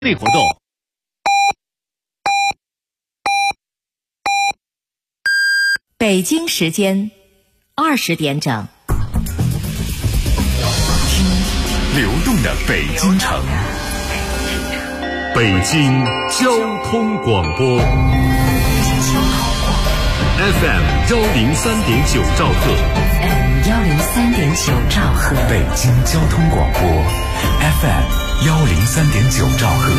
内活动。 北京时间20点整。 听流动的北京城，北京交通广播 FM 103.9兆赫 103.9兆赫， 北京交通广播 FM 103.9兆赫。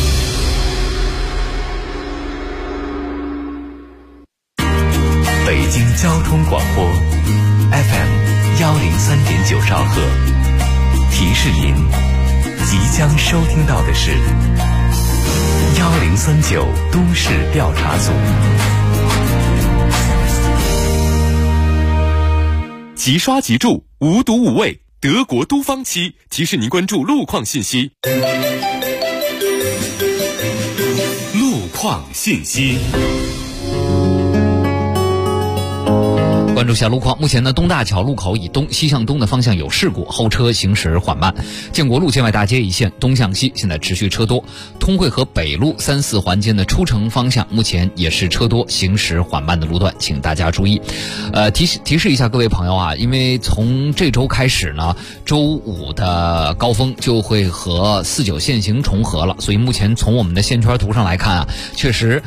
北京交通广播 FM 103.9兆赫，提示您即将收听到的是1039都市调查组。 即刷即住，无毒无味，德国都方漆提示您关注路况信息。路况信息。 关注下路况，目前呢，东大桥路口以东西向东的方向有事故，后车行驶缓慢。建国路建外大街一线东向西现在持续车多，通惠河北路3、4环间的出城方向目前也是车多，行驶缓慢的路段，请大家注意。提示一下各位朋友啊，因为从这周开始呢，周五的高峰就会和49限行重合了，所以目前从我们的线圈图上来看啊，确实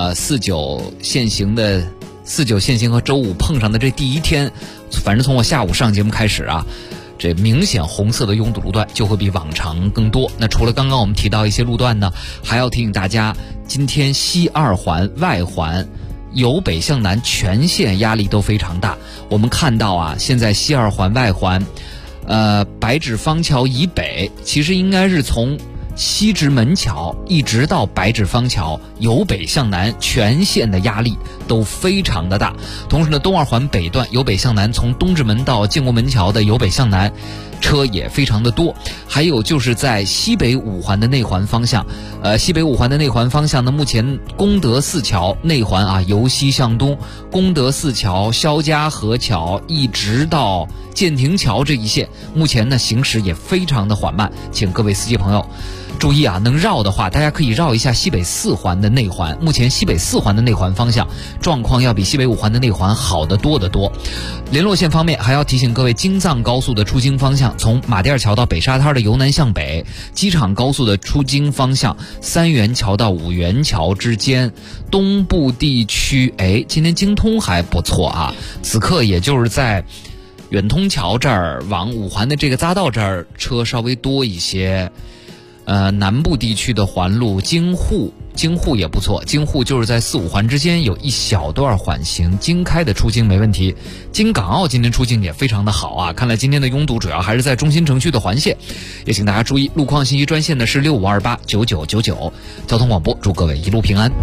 49限行和周五碰上的这第一天，反正从我下午上节目开始啊，这明显红色的拥堵路段就会比往常更多。那除了刚刚我们提到一些路段呢，还要提醒大家，今天西2环外环由北向南全线压力都非常大。我们看到啊，现在西2环外环白纸坊桥以北，其实应该是从西直门桥一直到白纸坊桥，由北向南全线的压力都非常的大。同时呢，东2环北段由北向南，从东直门到建国门桥的由北向南车也非常的多。还有就是在西北5环的内环方向，西北5环的内环方向呢，目前功德寺桥内环啊，由西向东，功德寺桥、肖家河桥一直到建亭桥这一线，目前呢行驶也非常的缓慢，请各位司机朋友注意啊，能绕的话大家可以绕一下西北4环的内环，目前西北4环的内环方向状况要比西北5环的内环好得多得多。联络线方面还要提醒各位，京藏高速的出京方向，从马甸桥到北沙滩的由南向北，机场高速的出京方向3元桥到5元桥之间，东部地区今天京通还不错啊，此刻也就是在远通桥这儿往5环的这个匝道这儿车稍微多一些。南部地区的环路京沪也不错，京沪就是在4、5环之间有一小段缓行，京开的出京没问题。京港澳今天出京也非常的好啊，看来今天的拥堵主要还是在中心城区的环线，也请大家注意。路况信息专线呢是65289999，交通广播祝各位一路平安。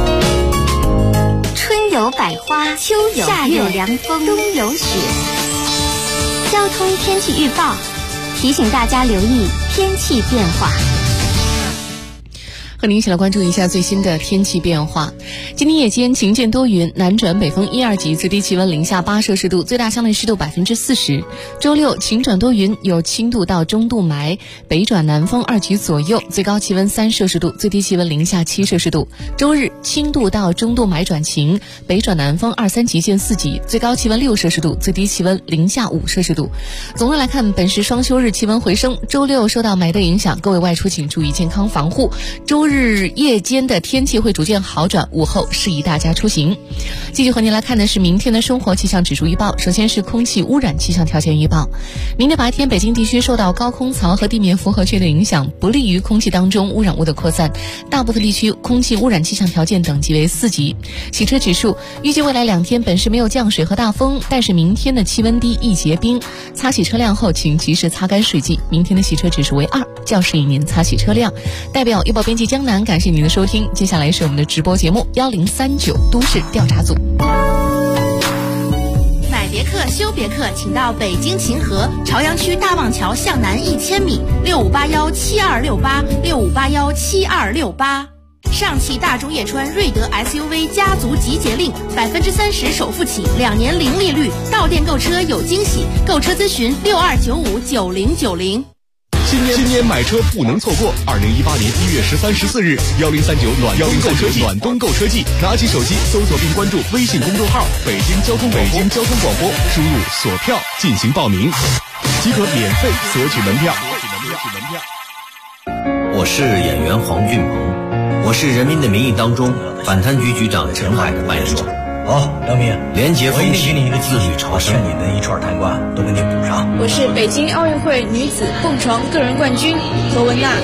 春有百花，秋有夏有凉风，冬有雪。交通天气预报提醒大家留意天气变化。 和您一起来关注一下最新的天气变化。今天夜间晴间多云，南转北风1、2级，最低气温零下8摄氏度，最大相对湿度40%。周六晴转多云，有轻度到中度霾，北转南风2级左右，最高气温3摄氏度，最低气温零下7摄氏度。周日轻度到中度霾转晴，北转南风2、3级见4级，最高气温6摄氏度，最低气温零下5摄氏度。总的来看，本是双休日，气温回升。周六受到霾的影响，各位外出请注意健康防护。周日夜间的天气会逐渐好转，午后适宜大家出行。继续和您来看的是明天的生活气象指数预报。首先是空气污染气象条件预报。明天白天，北京地区受到高空槽和地面复合区的影响，不利于空气当中污染物的扩散，大部分地区空气污染气象条件等级为4级。洗车指数预计未来2天本市没有降水和大风，但是明天的气温低易结冰，擦洗车辆后请及时擦干水迹。明天的洗车指数为2，较适宜您擦洗车辆。代表预报编辑江南感谢您的收听，接下来是我们的直播节目1039都市调查组。 买别克修别克，请到北京秦河朝阳区大望桥向南1000米，65817268，65817268。上汽大众叶川瑞德 SUV 家族集结令，30%首付起，2年零利率，到店购车有惊喜，购车咨询62959090。 新年买车不能错过！2018年1月13、14日，1039暖冬购车季，拿起手机搜索并关注微信公众号“北京交通广播”，输入锁票进行报名，即可免费索取门票。 我是演员黄俊鹏，我是《人民的名义》当中反贪局局长陈海的扮演者。 好，梁明， 廉洁风气， 给你一个自律朝圣， 欠你的一串贪官都给你补上。 我是北京奥运会女子蹦床个人冠军何文娜。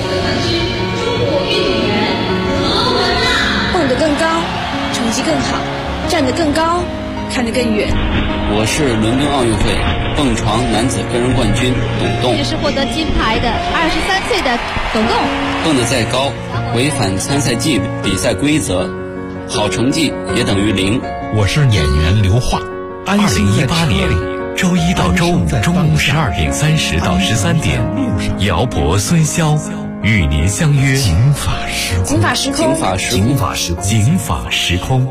蹦得更高，成绩更好，站得更高，看得更远。 我是伦敦奥运会蹦床男子个人冠军董栋。 也是获得金牌的23岁的董栋。 蹦得再高，违反参赛纪律、比赛规则，好成绩也等于0。 我是演员刘化。2018年周一到周五中午12点30到13点，姚博、孙骁与您相约警法时空。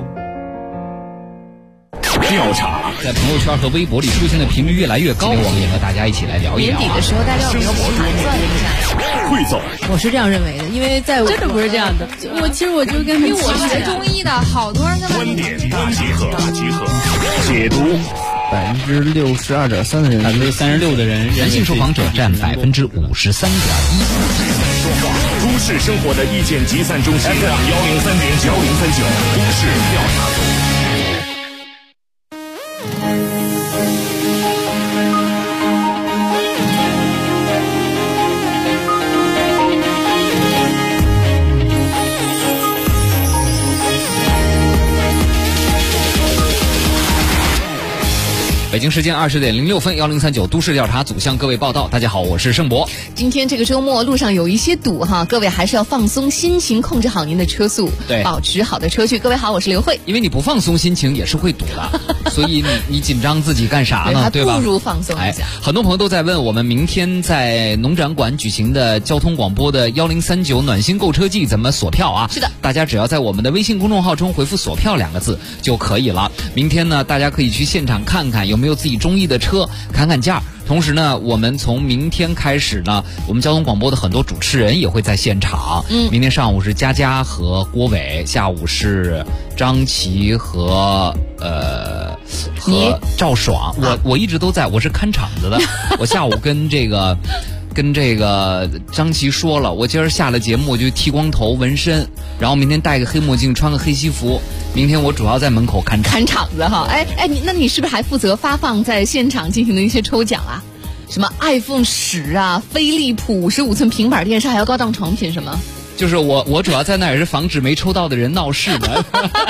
调查在朋友圈和微博里出现的频率越来越高，我们也和大家一起来聊一聊。 年底的时候，大家有没有盘算一下？ 汇总， 我是这样认为的，因为在真的不是这样的。其实我就跟因为我学中医的，好多人跟观点大集合，解读。 62.3%的人 ，36%的人，人性受访者占53.1%。 都市生活的意见集散中心 FM 103.9，都市调查组。 北京时间20点06分，1039都市调查组向各位报道。大家好，我是盛博。 今天这个周末路上有一些堵哈，各位还是要放松心情，控制好您的车速， 对， 保持好的车距。各位好，我是刘慧。 因为你不放松心情也是会堵的，所以你紧张自己干啥呢？对吧？ 不如放松一下。 很多朋友都在问我们明天在农展馆举行的交通广播的1039暖心购车季怎么锁票啊？ 是的， 大家只要在我们的微信公众号中回复锁票2个字就可以了。明天呢，大家可以去现场看看有没有自己中意的车，看看价。同时呢，我们从明天开始呢，我们交通广播的很多主持人也会在现场。明天上午是佳佳和郭伟，下午是张琪和赵爽。我一直都在，我是看场子的。我下午跟这个张琪说了，我今儿下了节目我就剃光头纹身，然后明天戴个黑墨镜，穿个黑西服。明天我主要在门口看场子哈。那你是不是还负责发放在现场进行的一些抽奖啊？什么 iPhone 10啊，飞利浦55寸平板电视，还有高档床品什么？ 就是我主要在那也是防止没抽到的人闹事的。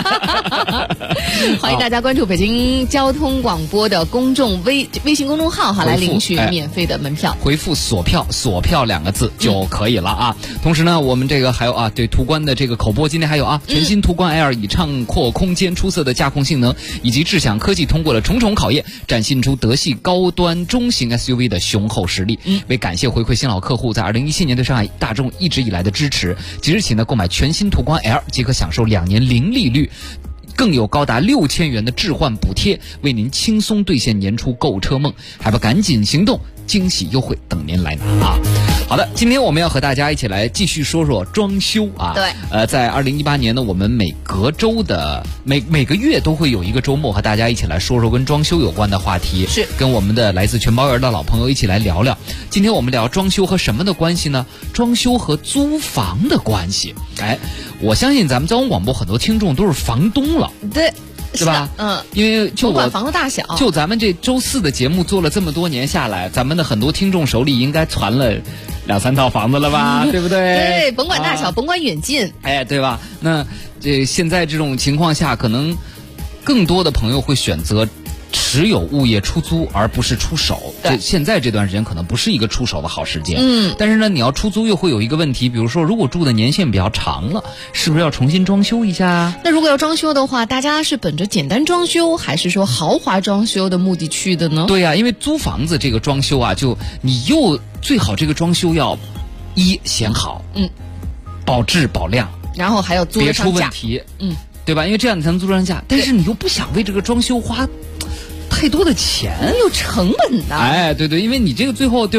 欢迎大家关注北京交通广播的公众微信公众号哈，来领取免费的门票。 回复锁票2个字就可以了啊。同时呢，我们这个还有啊，对途观的这个口播，今天还有啊，全新途观 L 以畅阔空间、出色的驾控性能以及智享科技通过了重重考验，展现出德系高端中型 SUV 的雄厚实力。为感谢回馈新老客户在2017年对上海大众一直以来的支持，即日起呢，购买全新途观 L 即可享受2年零利率，更有高达6000元的置换补贴，为您轻松兑现年初购车梦，还不赶紧行动，惊喜优惠等您来拿啊！好的，今天我们要和大家一起来继续说说装修啊。 对， 在2018年呢，我们每个月都会有一个周末和大家一起来说说跟装修有关的话题， 是跟我们的来自全包园的老朋友一起来聊聊。今天我们聊装修和什么的关系呢？装修和租房的关系。我相信咱们交通广播很多听众都是房东了， 对。 是吧？因为不管房子大小， 就咱们这周4的节目做了这么多年下来，咱们的很多听众手里应该传了2-3套房子了吧？对不对？ 对，甭管大小，甭管远近， 对吧？那现在这种情况下，可能更多的朋友会选择持有物业出租，而不是出手。现在这段时间可能不是一个出手的好时间。但是呢，你要出租又会有一个问题，比如说，如果住的年限比较长了，是不是要重新装修一下？ 那如果要装修的话，大家是本着简单装修，还是说豪华装修的目的去的呢？ 对呀，因为租房子这个装修啊，就你又最好这个装修要显好，保质保量， 然后还要租得上价， 别出问题，对吧？因为这样你才能租得上价。但是你又不想为这个装修花太多的钱， 有成本的。 对，因为你这个最后对吧，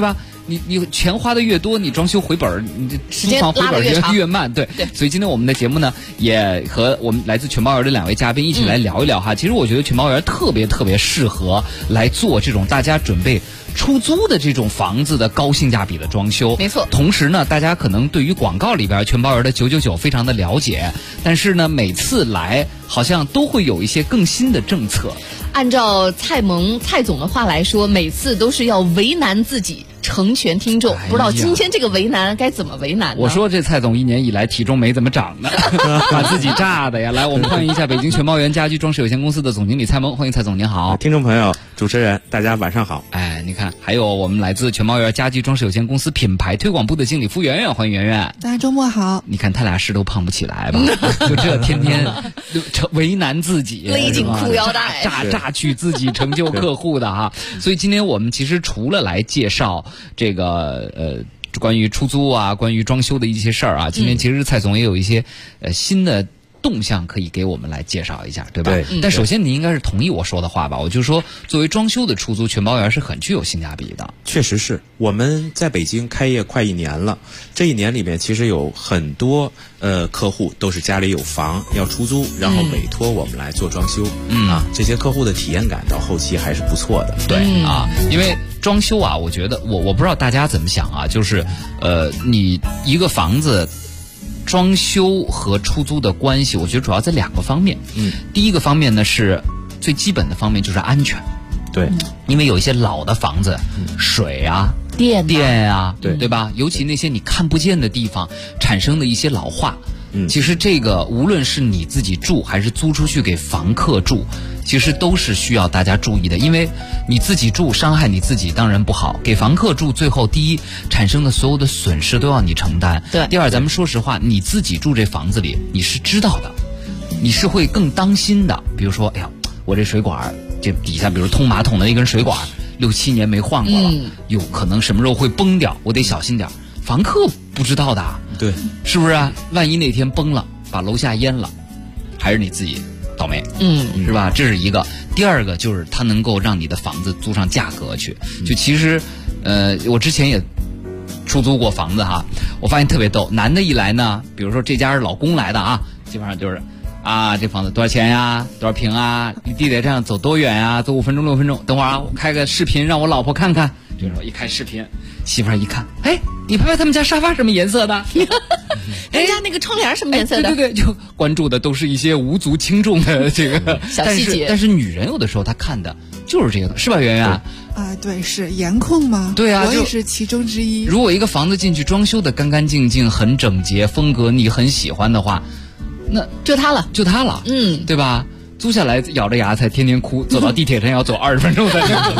你钱花的越多，你装修回本，你这租房回本越慢。对，所以今天我们的节目呢，也和我们来自全包园的2位嘉宾一起来聊一聊哈。其实我觉得全包园特别适合来做这种大家准备出租的这种房子的高性价比的装修。 没错。同时呢，大家可能对于广告里边全包园的999非常的了解，但是呢，每次来好像都会有一些更新的政策。 按照蔡总的话来说，每次都是要为难自己，成全听众。不知道今天这个为难该怎么为难呢？ 我说这蔡总1年以来体重没怎么长呢，把自己炸的呀！来，我们欢迎一下北京全包园家居装饰有限公司的总经理蔡萌，欢迎蔡总，您好。 听众朋友、主持人，大家晚上好。 哎，你看，还有我们来自全包园家居装饰有限公司品牌推广部的经理付圆圆，欢迎圆圆。 大家周末好。 你看他俩是都胖不起来吧？就这天天为难自己， 勒紧裤腰带， 榨取自己成就客户的哈。所以今天我们其实除了来介绍这个关于出租啊，关于装修的一些事儿啊，今天其实蔡总也有一些新的动向可以给我们来介绍一下，对吧？ 对。 但首先您应该是同意我说的话吧？我就说，作为装修的出租，全包园是很具有性价比的。 确实是，我们在北京开业快1年了，这1年里面其实有很多客户都是家里有房要出租，然后委托我们来做装修。这些客户的体验感到后期还是不错的。 对因为装修啊，我觉得我不知道大家怎么想啊，就是你一个房子装修和出租的关系，我觉得主要在2个方面。第一个方面呢是最基本的方面，就是安全。 对， 因为有一些老的房子，水啊、电啊，对吧？尤其那些你看不见的地方产生的一些老化。其实这个无论是你自己住还是租出去给房客住，其实都是需要大家注意的。因为你自己住伤害你自己当然不好，给房客住最后第一产生的所有的损失都要你承担。 对。 第二，咱们说实话，你自己住这房子里你是知道的，你是会更当心的。比如说，哎呀，我这水管这底下比如通马桶的那根水管6、7年没换过了，有可能什么时候会崩掉，我得小心点。房客不知道的， 对， 是不是啊？万一哪天崩了，把楼下淹了，还是你自己倒霉，是吧？这是一个。第二个就是它能够让你的房子租上价格去。就其实，我之前也出租过房子哈，我发现特别逗。男的一来呢，比如说这家是老公来的啊，基本上就是这房子多少钱呀？多少平啊？离地铁站走多远呀？走5分钟6分钟。等会儿我开个视频让我老婆看看。这时候一开视频，媳妇儿一看，哎，你拍拍他们家沙发什么颜色的？ 人家那个窗帘什么颜色的？ 对，就关注的都是一些无足轻重的这个小细节。 但是女人有的时候她看的就是这个，是吧，圆圆？ 对，是颜控吗？ 对啊， 我也是其中之一。 如果一个房子进去装修的干干净净、很整洁，风格你很喜欢的话，那就它了， 对吧？租下来咬着牙才天天哭，走到地铁站要走20分钟才能走。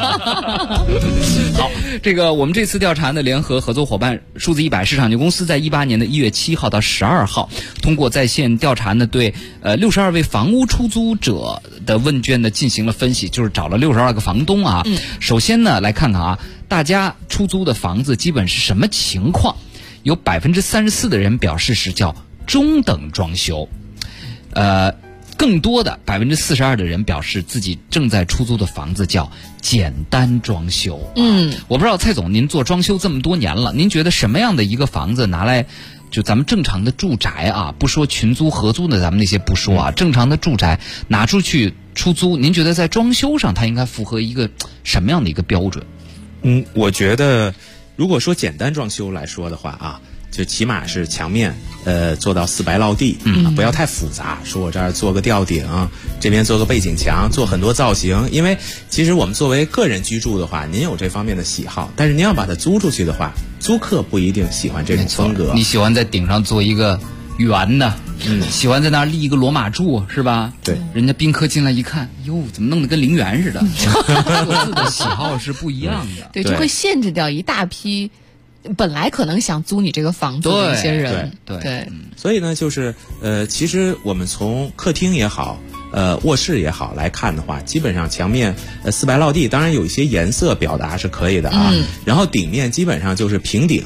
好，这个我们这次调查呢，联合合作伙伴数字100市场有限公司在18年的1月7号到12号，通过在线调查呢，对62位房屋出租者的问卷呢进行了分析，就是找了62个房东啊。首先呢，来看看啊，大家出租的房子基本是什么情况？有34%的人表示是叫中等装修，更多的42%的人表示自己正在出租的房子叫简单装修。我不知道蔡总，您做装修这么多年了，您觉得什么样的一个房子拿来就咱们正常的住宅啊，不说群租合租的咱们那些不说啊，正常的住宅拿出去出租，您觉得在装修上它应该符合一个什么样的一个标准？ 我觉得如果说简单装修来说的话啊，就起码是墙面做到4白落地，不要太复杂，说我这儿做个吊顶，这边做个背景墙，做很多造型。因为其实我们作为个人居住的话，您有这方面的喜好，但是您要把它租出去的话，租客不一定喜欢这种风格。 你喜欢在顶上做一个圆的，喜欢在那儿立一个罗马柱，是吧？ 对， 人家宾客进来一看，哟，怎么弄得跟陵园似的？各自的喜好是不一样的， 对，就会限制掉一大批本来可能想租你这个房子的一些人。 对，所以呢，就是其实我们从客厅也好，卧室也好来看的话，基本上墙面4白落地，当然有一些颜色表达是可以的啊。然后顶面基本上就是平顶，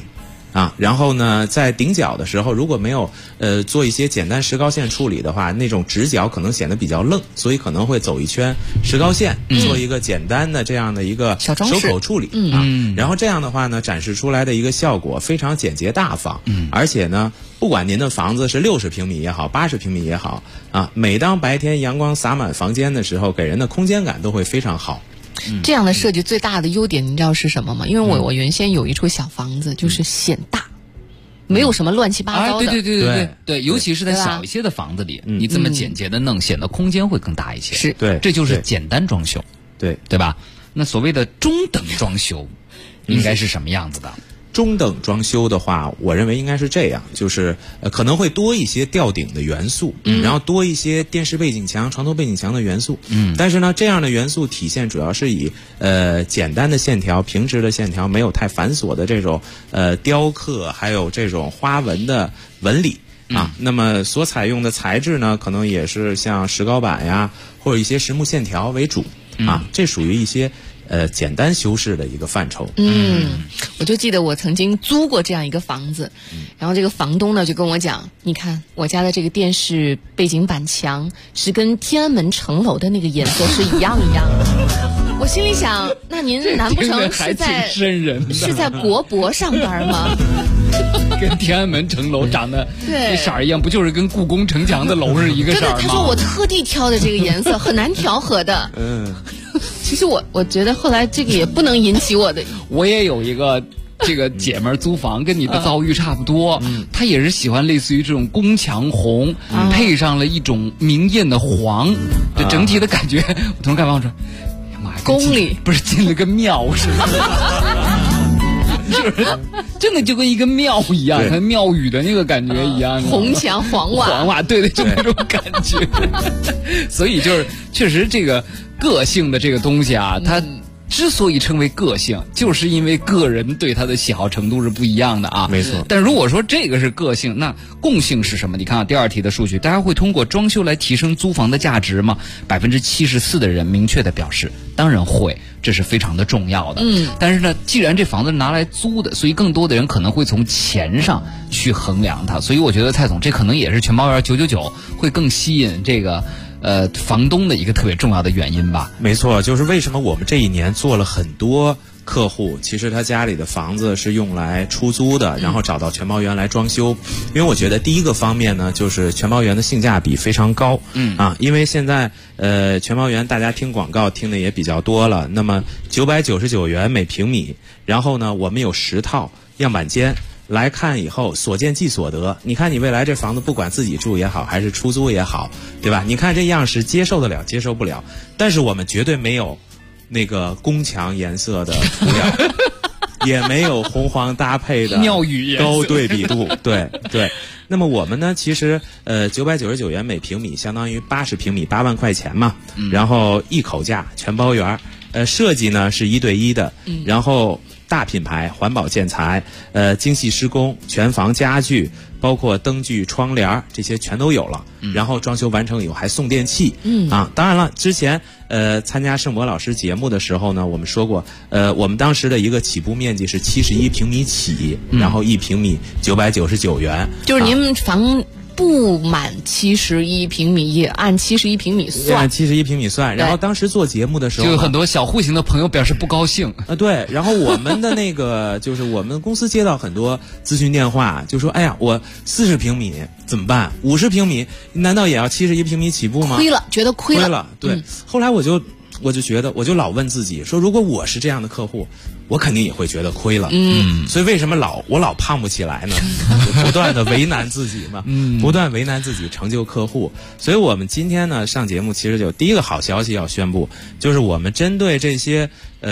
然后呢，在顶角的时候，如果没有做一些简单石膏线处理的话，那种直角可能显得比较愣，所以可能会走一圈石膏线，做一个简单的这样的一个手口处理然后这样的话呢，展示出来的一个效果非常简洁大方，而且呢，不管您的房子是60平米也好，80平米也好每当白天阳光洒满房间的时候，给人的空间感都会非常好。 这样的设计最大的优点你知道是什么吗？因为我原先有一处小房子，就是显大，没有什么乱七八糟的。 对，尤其是在小一些的房子里，你这么简洁的弄，显得空间会更大一些。 是， 对， 这就是简单装修，对吧？那所谓的中等装修，应该是什么样子的？ 中等装修的话，我认为应该是这样，就是可能会多一些吊顶的元素，然后多一些电视背景墙、床头背景墙的元素。但是呢，这样的元素体现主要是以简单的线条、平直的线条，没有太繁琐的这种雕刻，还有这种花纹的纹理那么所采用的材质呢，可能也是像石膏板呀，或者一些实木线条为主这属于一些简单修饰的一个范畴。 我就记得我曾经租过这样一个房子，然后这个房东呢就跟我讲，你看我家的这个电视背景板墙是跟天安门城楼的那个颜色是一样的。我心里想，那您难不成是在国博上班吗？ 跟天安门城楼长得这色儿一样，不就是跟故宫城墙的楼是一个色儿吗？ 他说我特地挑的这个颜色很难调和的。其实我觉得后来这个也不能引起我的。 我也有一个这个姐们儿租房，跟你的遭遇差不多。她也是喜欢类似于这种宫墙红，配上了一种明艳的黄，这整体的感觉。我同事看完我说：“哎呀妈呀， 宫里不是进了个庙似的。”就是真的就跟一个庙一样，跟庙宇的那个感觉一样， 红墙黄瓦， 对，就那种感觉。所以就是确实这个个性的这个东西它之所以称为个性，就是因为个人对它的喜好程度是不一样的没错。 但如果说这个是个性，那共性是什么？你看第二题的数据，大家会通过装修来提升租房的价值吗？74%的人明确的表示，当然会，这是非常的重要的。但是呢，既然这房子是拿来租的，所以更多的人可能会从钱上去衡量它。所以我觉得蔡总，这可能也是全包圆999会更吸引这个房东的一个特别重要的原因吧。 没错，就是为什么我们这一年做了很多客户，其实他家里的房子是用来出租的，然后找到全包圆来装修。因为我觉得第一个方面呢，就是全包圆的性价比非常高。因为现在全包圆大家听广告听的也比较多了，那么999元每平米，然后呢，我们有10套样板间。来看以后所见即所得，你看你未来这房子不管自己住也好还是出租也好，对吧？你看这样式接受得了接受不了，但是我们绝对没有那个宫墙颜色的涂料也没有红黄搭配的庙宇高对比度。对。那么我们呢，其实999元每平米相当于80平米8万块钱嘛，然后一口价全包圆，设计呢是1对1的，然后大品牌环保建材，精细施工，全房家具，包括灯具、窗帘这些全都有了。然后装修完成以后还送电器。当然了，之前参加盛博老师节目的时候呢，我们说过，我们当时的一个起步面积是71平米起，然后1平米999元。 就是您房不满71平米也按71平米算， 按71平米算。然后当时做节目的时候， 就有很多小户型的朋友表示不高兴对。然后我们的那个就是我们公司接到很多咨询电话，就说哎呀，我40平米怎么办？50平米难道也要71平米起步吗？ 亏了，觉得亏了。 对。后来我就觉得，我就老问自己说，如果我是这样的客户，我肯定也会觉得亏了。所以为什么我老胖不起来呢？不断的为难自己嘛，不断为难自己，成就客户。所以我们今天呢上节目，其实就第一个好消息要宣布，就是我们针对这些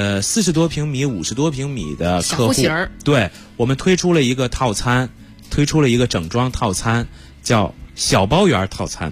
40多平米、50多平米的客户，对，我们推出了一个套餐，推出了一个整装套餐，叫小包圆套餐。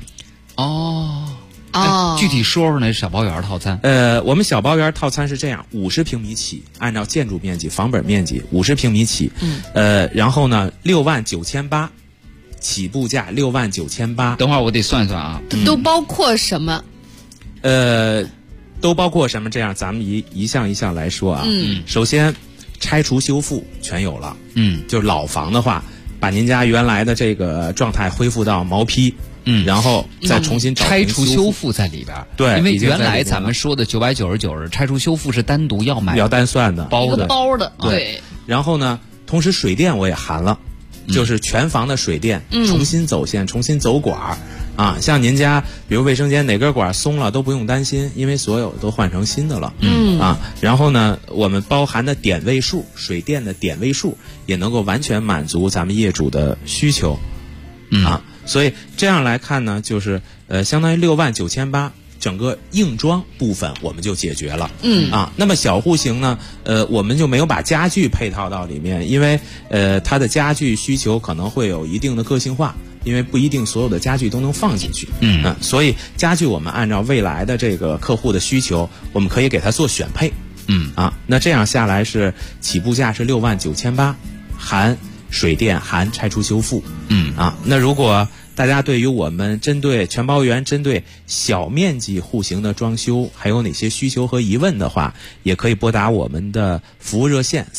具体说说那小包圆套餐。 我们小包圆套餐是这样，50平米起，按照建筑面积、房本面积50平米起。然后呢，69800，起步价69800。 等会儿我得算算啊， 都包括什么？ 都包括什么？这样咱们一项一项来说啊。首先， 拆除修复全有了。就是老房的话，把您家原来的这个状态恢复到毛坯。然后再重新拆除修复在里边。 对， 因为原来咱们说的999拆除修复是单独要买， 要单算的， 包的。对。 然后呢，同时水电我也含了，就是全房的水电重新走线、重新走管啊。像您家比如卫生间哪根管松了都不用担心，因为所有都换成新的了。然后呢，我们包含的点位数，水电的点位数也能够完全满足咱们业主的需求。所以这样来看呢，就是相当于69800，整个硬装部分我们就解决了。那么小户型呢，我们就没有把家具配套到里面，因为它的家具需求可能会有一定的个性化，因为不一定所有的家具都能放进去。所以家具我们按照未来的这个客户的需求，我们可以给他做选配。那这样下来是起步价是69800，含水电含拆除修复。那如果大家对于我们针对全包圆、针对小面积户型的装修还有哪些需求和疑问的话，也可以拨打我们的服务热线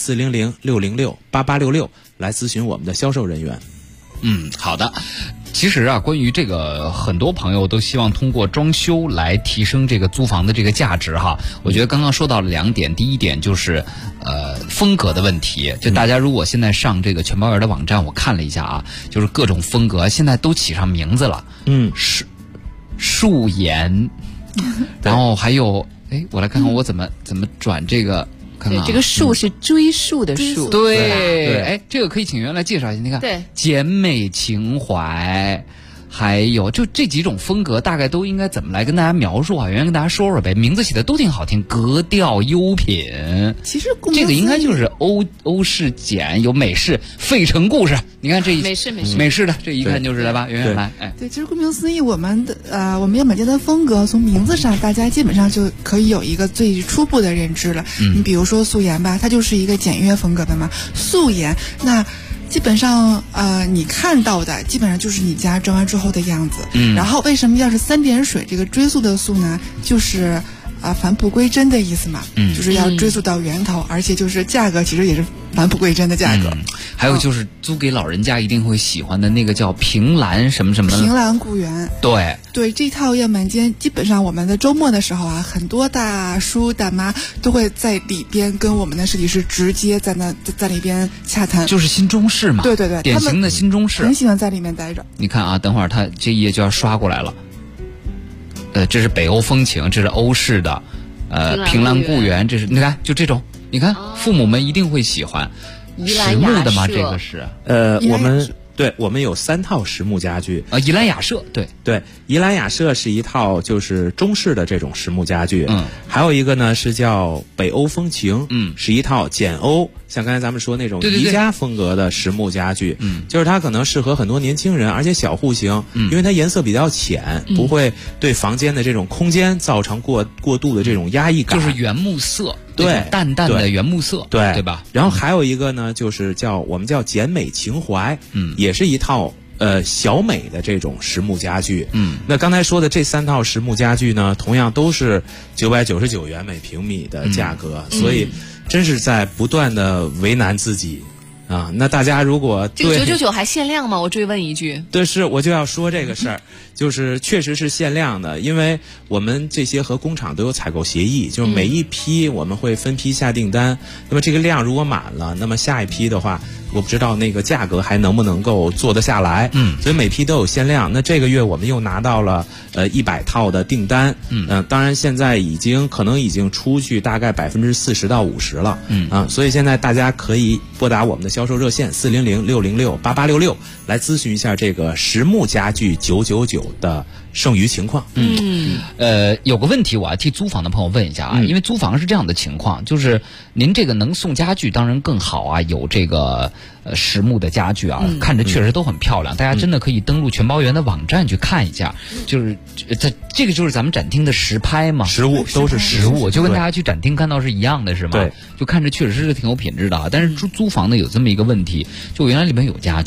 400-606-8866来咨询我们的销售人员。 好的。其实啊，关于这个，很多朋友都希望通过装修来提升这个租房的这个价值哈。我觉得刚刚说到了2点，第一点就是风格的问题。就大家如果现在上这个全包圆的网站，我看了一下啊，就是各种风格现在都起上名字了。树颜，然后还有我来看看我怎么转这个。看看这个树是追溯的树。 对，这个可以请袁来介绍一下。你看， 对， 简美情怀，还有就这几种风格，大概都应该怎么来跟大家描述啊？袁跟大家说说呗。名字起的都挺好听，格调优品。 其实这个应该就是欧式简，有美式费城故事。你看这美式的，这一看就是了吧？袁来， 对，其实顾名思义，我们样板间的风格，从名字上大家基本上就可以有一个最初步的认知了。你比如说素颜吧，它就是一个简约风格的嘛。素颜那基本上你看到的基本上就是你家装完之后的样子。然后为什么要是3点水这个追溯的溯呢？就是返璞归真的意思嘛。就是要追溯到源头，而且就是价格其实也是返璞归真的价格。 还有就是租给老人家一定会喜欢的那个叫平兰什么什么的。 平兰故园。对，这套样板间基本上我们的周末的时候啊，很多大叔大妈都会在里边跟我们的设计师直接在里边洽谈。 就是新中式嘛。 对， 典型的新中式。 很喜欢在里面待着。 你看啊，等会儿他这一页就要刷过来了。这是北欧风情，这是欧式的，平兰故园，这是你看就这种，你看父母们一定会喜欢。实木的吗？这个是我们有3套实木家具。 宜兰雅舍， 对，宜兰雅舍是一套就是中式的这种实木家具。还有一个呢是叫北欧风情，是一套简欧，像刚才咱们说那种宜家风格的实木家具。就是它可能适合很多年轻人，而且小户型，因为它颜色比较浅，不会对房间的这种空间造成过度的这种压抑感。 就是原木色。 对， 淡淡的原木色，对吧？ 然后还有一个呢，就是我们叫简美情怀，也是一套小美的这种实木家具。那刚才说的这3套实木家具呢，同样都是999元每平米的价格，所以真是在不断的为难自己。那大家如果这个999还限量吗？我追问一句。 对，我就要说这个事儿，就是确实是限量的，因为我们这些和工厂都有采购协议，就是每一批我们会分批下订单。那么这个量如果满了，那么下一批的话，我不知道那个价格还能不能够做得下来。所以每批都有限量。那这个月我们又拿到了100套的订单。当然现在可能已经出去大概40%到50%了。所以现在大家可以拨打我们的销售热线400-606-8866来咨询一下这个实木家具999的剩余情况。 有个问题我要替租房的朋友问一下啊，因为租房是这样的情况，就是您这个能送家具当然更好啊，有这个实木的家具啊，看着确实都很漂亮，大家真的可以登录全包圆的网站去看一下。就是这个就是咱们展厅的实拍嘛， 实物都是实物， 就跟大家去展厅看到是一样的，是吗？ 对， 就看着确实是挺有品质的啊。但是租房呢有这么一个问题，就原来里面有家具，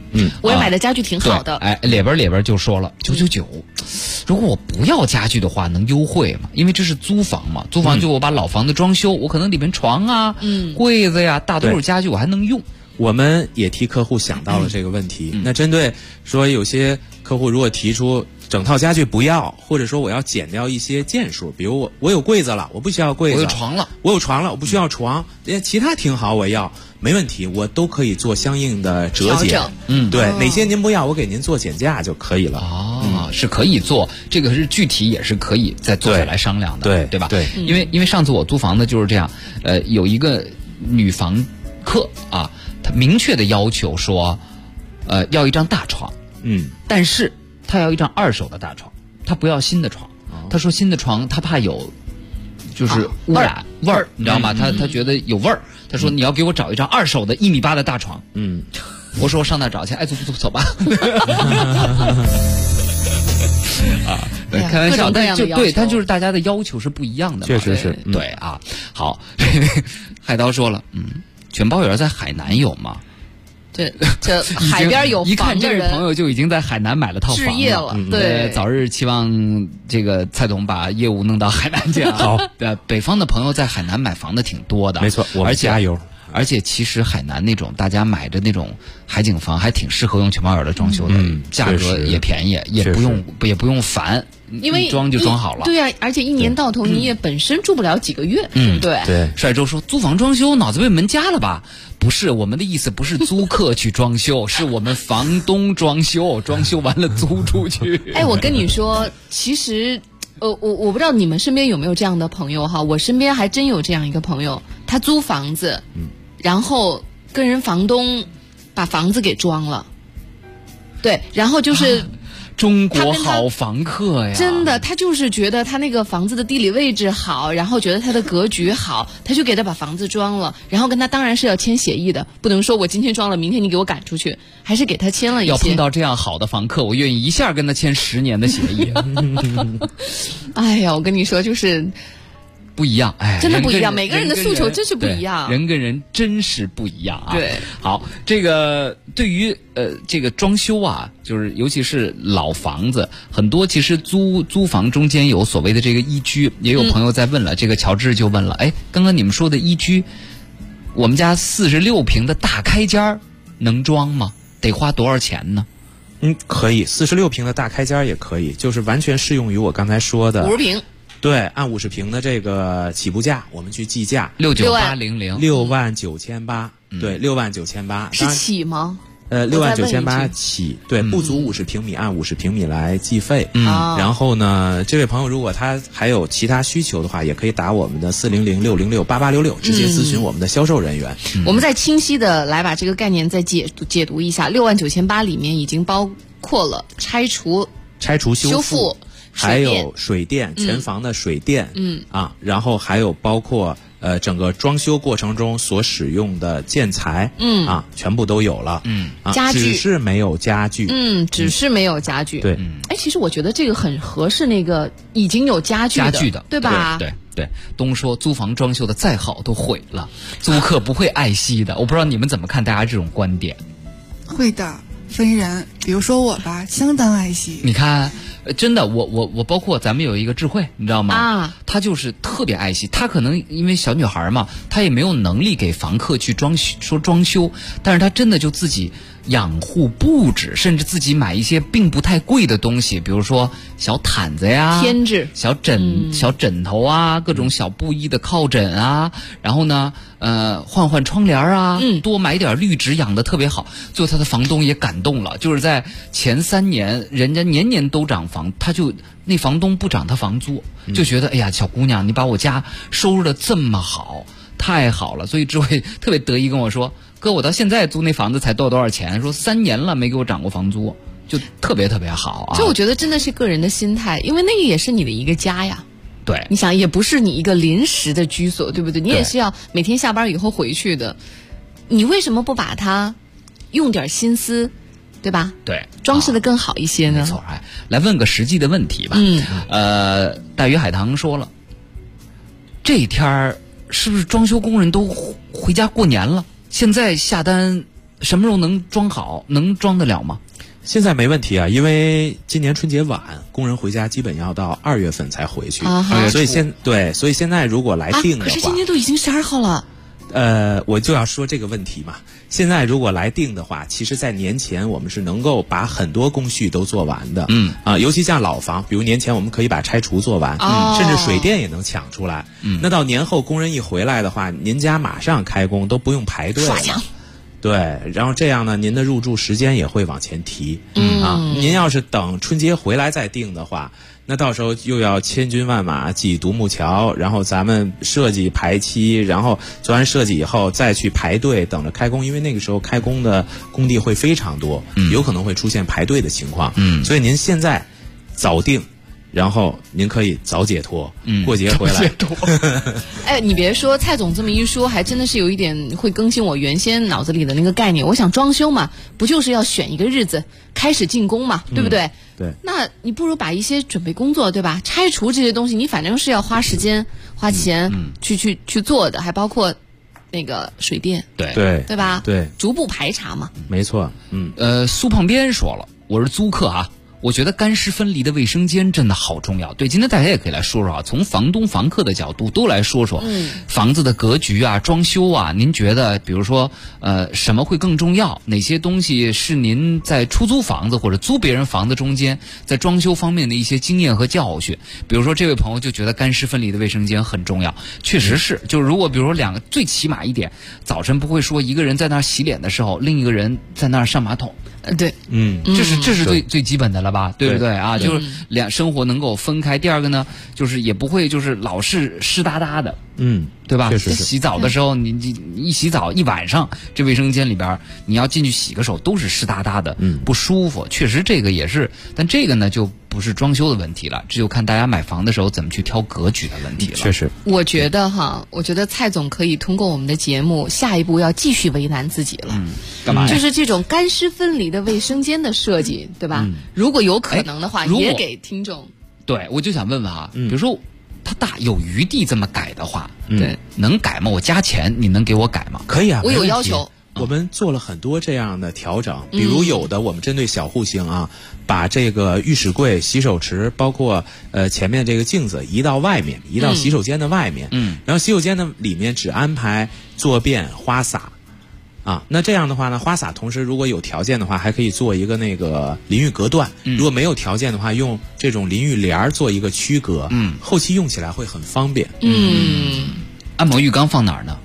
我也买的家具挺好的。 哎，里边就说了999，如果我不要家具的话，能优惠吗？因为这是租房嘛，租房就我把老房子装修，我可能里面床啊、柜子呀，大多数家具我还能用。 我们也替客户想到了这个问题。那针对说有些客户如果提出整套家具不要，或者说我要减掉一些件数，比如我有柜子了，我不需要柜子； 我有床了， 我不需要床，其他挺好，我要没问题，我都可以做相应的折减。对，哪些您不要，我给您做减价就可以了。 是可以做，这个是具体也是可以再坐下来商量的，对吧？ 对， 因为上次我租房子就是这样，有一个女房客啊，她明确的要求说，要一张大床，但是她要一张2手的大床，她不要新的床。她说新的床她怕有就是污染味儿，你知道吗？她觉得有味儿。她说你要给我找一张2手的1.8米的大床。我说我上那找去，爱租不租走吧。开玩笑，但就是大家的要求是不一样的嘛。 确实是， 对啊。好，海涛说了，全包圆在海南有吗？ 这海边有房的人， 一看这位朋友就已经在海南买了套房置业了。对， 早日期望这个蔡总把业务弄到海南去。 好， 北方的朋友在海南买房的挺多的， 没错，我们加油。 而且其实海南那种大家买的那种海景房还挺适合用全包圆的装修的，价格也便宜，也不用烦， 因为装就装好了。 对呀，而且一年到头你也本身住不了几个月。 对。 帅周说租房装修脑子被门夹了吧？不是，我们的意思不是租客去装修，是我们房东装修，装修完了租出去。 哎，我跟你说，其实我不知道你们身边有没有这样的朋友哈，我身边还真有这样一个朋友，他租房子，然后跟人房东把房子给装了，对，然后就是中国好房客呀， 真的，他就是觉得他那个房子的地理位置好，然后觉得他的格局好，他就给他把房子装了，然后跟他当然是要签协议的，不能说我今天装了，明天你给我赶出去，还是给他签了一些。 要碰到这样好的房客，我愿意一下跟他签10年的协议。 哎呀，我跟你说，就是不一样，哎， 真的不一样，每个人的诉求真是不一样， 人跟人真是不一样啊。 对， 好，这个对于这个装修啊，就是尤其是老房子，很多其实租房中间有所谓的这个一居，也有朋友在问了，这个乔治就问了，哎，刚刚你们说的一居，我们家46平的大开间能装吗？得花多少钱呢？ 可以，46平的大开间也可以，就是完全适用于我刚才说的 50平。 对，按50平的这个起步价，我们去计价 69800，69800， 对，69800 是起吗 ？69800起，对，不足50平米，按50平米来计费。然后呢，这位朋友如果他还有其他需求的话，也可以打我们的400-606-8866，直接咨询我们的销售人员。 我们再清晰的来把这个概念再解读一下，69800里面已经包括了拆除、修复。 还有水电，全房的水电，然后还有包括整个装修过程中所使用的建材，全部都有了， 家具只是没有家具， 只是没有家具， 对， 哎，其实我觉得这个很合适那个已经有家具的，对吧？ 对，东说租房装修的再好都毁了，租客不会爱惜的，我不知道你们怎么看大家这种观点？ 会的，分人，比如说我吧，相当爱惜， 你看。真的，我包括咱们有一个智慧，你知道吗？她就是特别爱惜，她可能因为小女孩嘛，她也没有能力给房客去装修，但是她真的就自己养护布置，甚至自己买一些并不太贵的东西，比如说小毯子呀、 添置小枕头啊，各种小布艺的靠枕啊，然后呢，换窗帘啊，多买点绿植养得特别好。最后他的房东也感动了，就是在前3年，人家年年都涨房，那房东不涨他房租，就觉得哎呀，小姑娘，你把我家收拾得这么好，太好了。所以智慧特别得意跟我说，哥，我到现在租那房子才多少钱？说3年了没给我涨过房租，就特别特别好啊。 这我觉得真的是个人的心态，因为那个也是你的一个家呀。 对， 你想也不是你一个临时的居所，对不对？你也是要每天下班以后回去的，你为什么不把它用点心思，对吧？ 对， 装饰的更好一些呢？ 没错，来问个实际的问题吧。大鱼海棠说了，这一天是不是装修工人都回家过年了？现在下单什么时候能装好？能装得了吗？ 现在没问题啊，因为今年春节晚，工人回家基本要到2月份才回去，所以现在如果来订的话， 可是今天都已经12号了。 我就要说这个问题嘛。现在如果来订的话，其实在年前我们是能够把很多工序都做完的。尤其像老房，比如年前我们可以把拆除做完，甚至水电也能抢出来。那到年后工人一回来的话，您家马上开工，都不用排队了。 刷墙。 对，然后这样呢，您的入住时间也会往前提。您要是等春节回来再订的话，那到时候又要千军万马挤独木桥，然后咱们设计排期，然后做完设计以后再去排队等着开工，因为那个时候开工的工地会非常多，有可能会出现排队的情况。所以您现在早订，然后您可以早解脱，过节回来。 哎，你别说，蔡总这么一说，还真的是有一点会更新我原先脑子里的那个概念。我想装修嘛，不就是要选一个日子开始进攻嘛，对不对？ 对。 那你不如把一些准备工作，对吧？拆除这些东西，你反正是要花时间、花钱去做的，还包括那个水电， 对吧？ 对， 逐步排查嘛。 没错。 苏胖边说了，我是租客啊。我觉得干湿分离的卫生间真的好重要。对，今天大家也可以来说说啊，从房东房客的角度都来说说，房子的格局啊、装修啊，您觉得比如说什么会更重要？哪些东西是您在出租房子或者租别人房子中间在装修方面的一些经验和教训？比如说这位朋友就觉得干湿分离的卫生间很重要，确实是。就是如果比如说两个，最起码一点，早晨不会说一个人在那儿洗脸的时候，另一个人在那儿上马桶。 对， 这是最基本的了吧，对不对啊？就是生活能够分开。第二个呢，就是也不会就是老是湿哒哒的，对吧？ 确实是。 洗澡的时候，你一洗澡一晚上，这卫生间里边你要进去洗个手都是湿哒哒的，不舒服。确实这个也是，但这个呢就不是装修的问题了，这就看大家买房的时候怎么去挑格局的问题了。 确实， 我觉得蔡总可以通过我们的节目，下一步要继续为难自己了。 干嘛呀？ 就是这种干湿分离的卫生间的设计，对吧？如果有可能的话，也给听众。 对，我就想问问哈，比如说它大有余地这么改的话，对，能改吗？我加钱，你能给我改吗？ 可以啊， 我有要求。 我们做了很多这样的调整，比如有的我们针对小户型啊，把这个浴室柜、洗手池，包括前面这个镜子移到外面，移到洗手间的外面，然后洗手间的里面只安排坐便、花洒。那这样的话呢，花洒同时如果有条件的话，还可以做一个那个淋浴隔断。如果没有条件的话，用这种淋浴帘做一个区隔。后期用起来会很方便。 按摩浴缸放哪儿呢？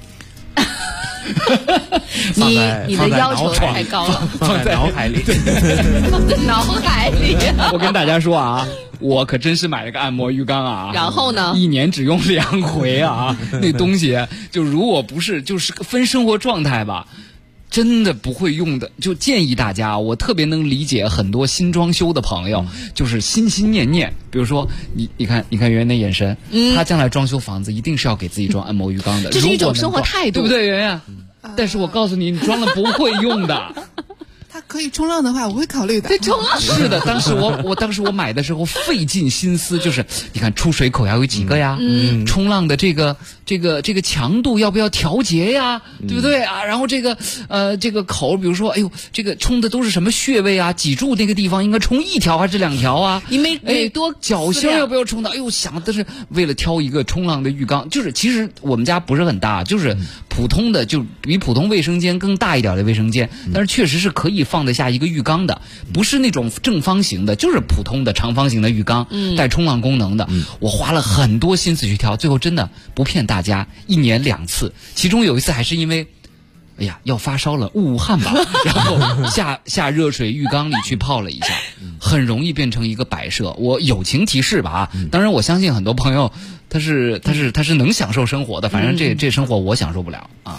你的要求太高了， 放在脑海里。 放在脑海里。 我跟大家说啊，我可真是买了个按摩浴缸啊。 然后呢 ？1年只用2回啊。那东西就如果不是就是分生活状态吧。真的不会用的，就建议大家，我特别能理解很多新装修的朋友，就是心心念念。比如说，你看圆圆的眼神，他将来装修房子一定是要给自己装按摩浴缸的， 这是一种生活态度， 对不对，圆圆？但是我告诉你，你装了不会用的。 它可以冲浪的话，我会考虑的。 对，冲浪是的，当时我买的时候费尽心思，就是你看出水口要有几个呀？冲浪的这个强度要不要调节呀？对不对啊？然后这个口，比如说，哎呦，这个冲的都是什么穴位啊？脊柱那个地方应该冲1条还是2条啊？ 你没多脚心要不要冲到？哎呦，想的是为了挑一个冲浪的浴缸，就是其实我们家不是很大，就是普通的，就比普通卫生间更大一点的卫生间，但是确实是可以放得下一个浴缸的，不是那种正方形的，就是普通的长方形的浴缸，带冲浪功能的。我花了很多心思去挑，最后真的不骗大家，1年2次，其中有一次还是因为哎呀要发烧了，捂汗吧，然后下热水浴缸里去泡了一下，很容易变成一个摆设。我友情提示吧，当然我相信很多朋友他是能享受生活的，反正这生活我享受不了啊。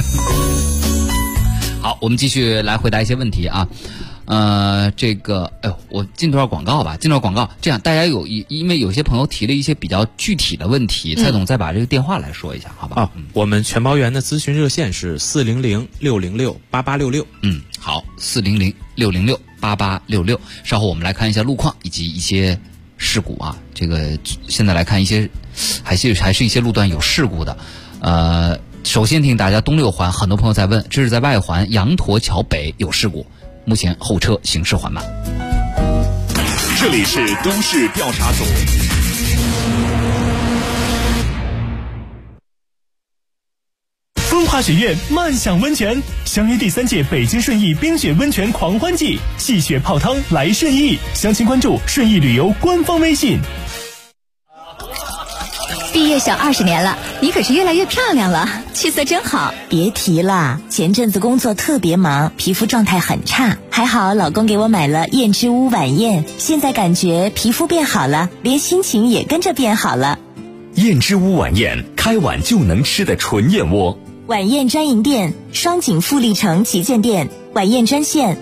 好，我们继续来回答一些问题啊。我进段广告吧，这样大家因为有些朋友提了一些比较具体的问题，蔡总再把这个电话来说一下，好吧？ 我们全包园的咨询热线是400-606-8866。 好，400-606-8866。稍后我们来看一下路况以及一些事故啊。这个现在来看一些，还是一些路段有事故的。 首先提醒大家，东六环很多朋友在问，这是在外环羊驼桥北有事故，目前后车行驶缓慢。 这里是都市调查组。 风华雪苑漫享温泉，相约第3届北京顺义冰雪温泉狂欢季，戏雪泡汤来顺义，详情关注顺义旅游官方微信。 毕业小20年了，你可是越来越漂亮了，气色真好。 别提了，前阵子工作特别忙，皮肤状态很差，还好老公给我买了燕之屋晚宴，现在感觉皮肤变好了，连心情也跟着变好了。 燕之屋晚宴，开碗就能吃的纯燕窝。 晚宴专营店：双井富力城旗舰店。晚宴专线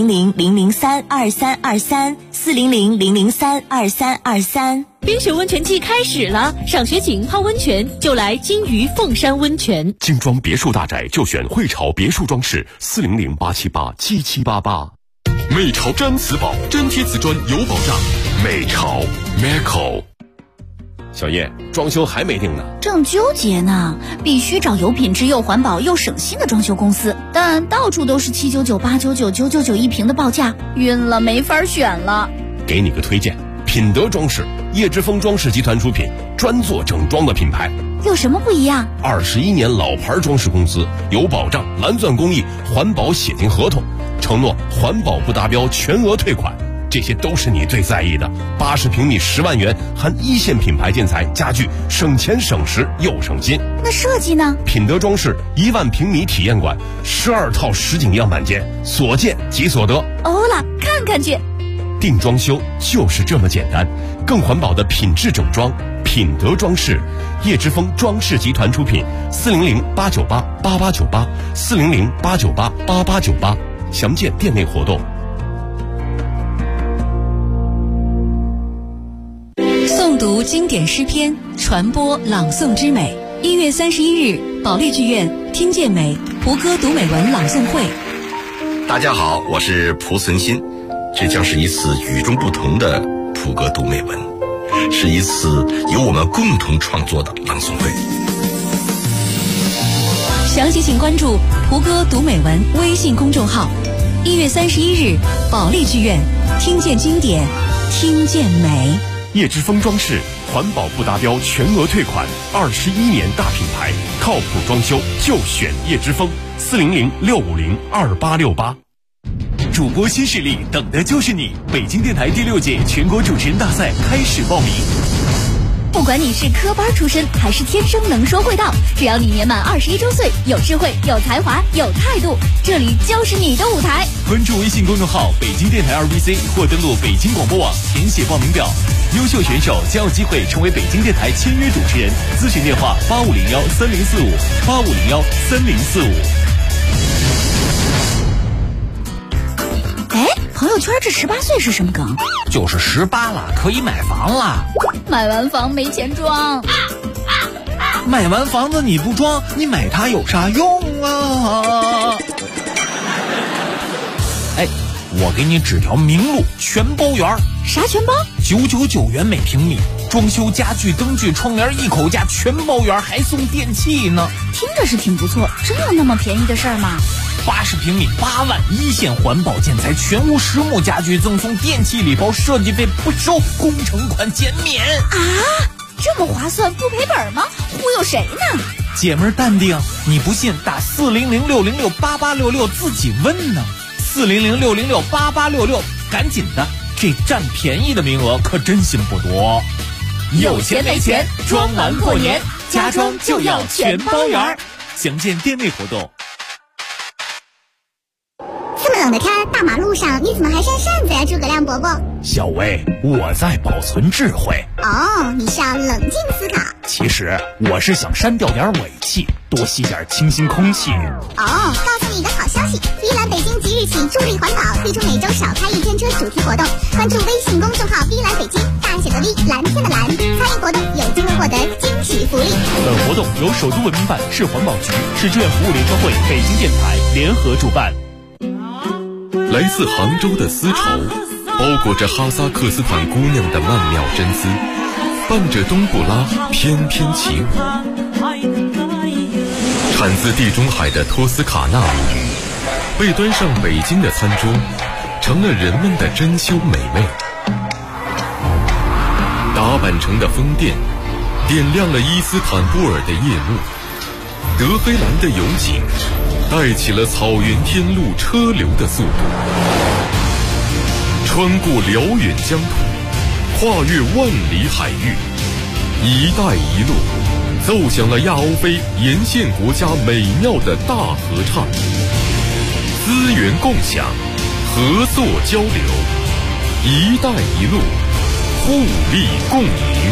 ：400-003-2323，400-003-2323。 冰雪温泉季开始了，赏雪景泡温泉就来金鱼凤山温泉。 精装别墅大宅就选汇潮别墅装饰，400-878-7788。美潮粘瓷宝，粘贴瓷砖有保障。美潮 Meco。 小叶，装修还没定呢， 正纠结呢。必须找有品质又环保又省心的装修公司，但到处都是799、899、999一平的报价，晕了，没法选了。 给你个推荐，品德装饰，叶之峰装饰集团出品，专做整装的品牌。 有什么不一样 ？21年老牌装饰公司，有保障，蓝钻工艺，环保写进合同，承诺环保不达标全额退款。这些都是你最在意的。80平米10万元，含1线品牌建材家具，省钱省时又省心。 那设计呢？ 品德装饰1万平米体验馆，12套实景样板间，所见即所得。 欧了，看看去。 定装修就是这么简单，更环保的品质整装，品德装饰，叶之峰装饰集团出品，400-898-8898，400-898-8898，详见店内活动。 诵读经典诗篇，传播朗诵之美。1月31日，保利剧院听见美蒲歌读美文朗诵会。 大家好，我是蒲存昕，这将是一次与众不同的蒲歌读美文，是一次由我们共同创作的朗诵会。 详细请关注蒲歌读美文微信公众号。1月31日，保利剧院听见经典，听见美。 叶之峰装饰，环保不达标全额退款，21年大品牌，靠谱装修就选叶之峰，400-650-2868。 主播新势力，等的就是你！北京电台第6届全国主持人大赛开始报名。 不管你是科班出身还是天生能说会道，只要你年满21周岁，有智慧、有才华、有态度，这里就是你的舞台。 关注微信公众号北京电台2BC 或登录北京广播网填写報名表，优秀选手将有机会成为北京电台签约主持人。咨询电话8501-3045，8501-3045。 哎，朋友圈这18岁是什么梗？ 就是18了，可以买房了。 买完房没钱装。 买完房子你不装，你买它有啥用啊？哎，我给你指条明路，全包园。 啥全包 ？999元每平米，装修家具、灯具、窗帘一口价，全包园，还送电器呢。 听着是挺不错，真有那么便宜的事儿吗 ？80平米8万，1线环保建材，全屋实木家具赠送电器礼包，设计费不收，工程款减免啊！这么划算，不赔本吗？忽悠谁呢？ 姐们儿淡定，你不信打400-606-8866自己问呢。400-606-8866，赶紧的，这占便宜的名额可真心不多。 有钱没钱，装完过年，家装就要全包圆。 详见店内活动。 这么冷的天，大马路上你怎么还扇扇子呀，诸葛亮伯伯？ 小薇，我在保存智慧。 哦，你是要冷静思考。 其实我是想删掉点尾气，多吸点清新空气。 哦，告诉你一个好消息，依兰北京即日起助力环保，推出每周少开1天车主题活动。关注微信公众号“依兰北京”，大写的 V， 蓝天的蓝，参与活动有机会获得惊喜福利。 本活动由首都文明办、市环保局、市志愿服务联合会、北京电台联合主办。 来自杭州的丝绸，包裹着哈萨克斯坦姑娘的曼妙真姿，伴着冬不拉翩翩起舞。 产自地中海的托斯卡纳米，被端上北京的餐桌，成了人们的珍馐美味。达坂城的风电点亮了伊斯坦布尔的夜幕，德黑兰的油井带起了草原天路车流的速度，穿过辽远疆土，跨越万里海域，一带一路奏响了亚欧非沿线国家美妙的大合唱。资源共享，合作交流，一带一路，互利共赢。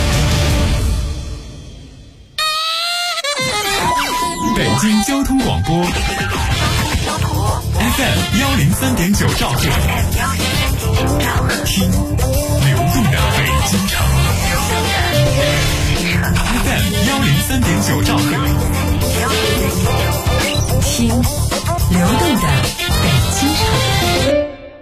北京交通广播 FM103.9 兆赫，听流动的北京城。FM103.9 兆赫， 听流动的北京城。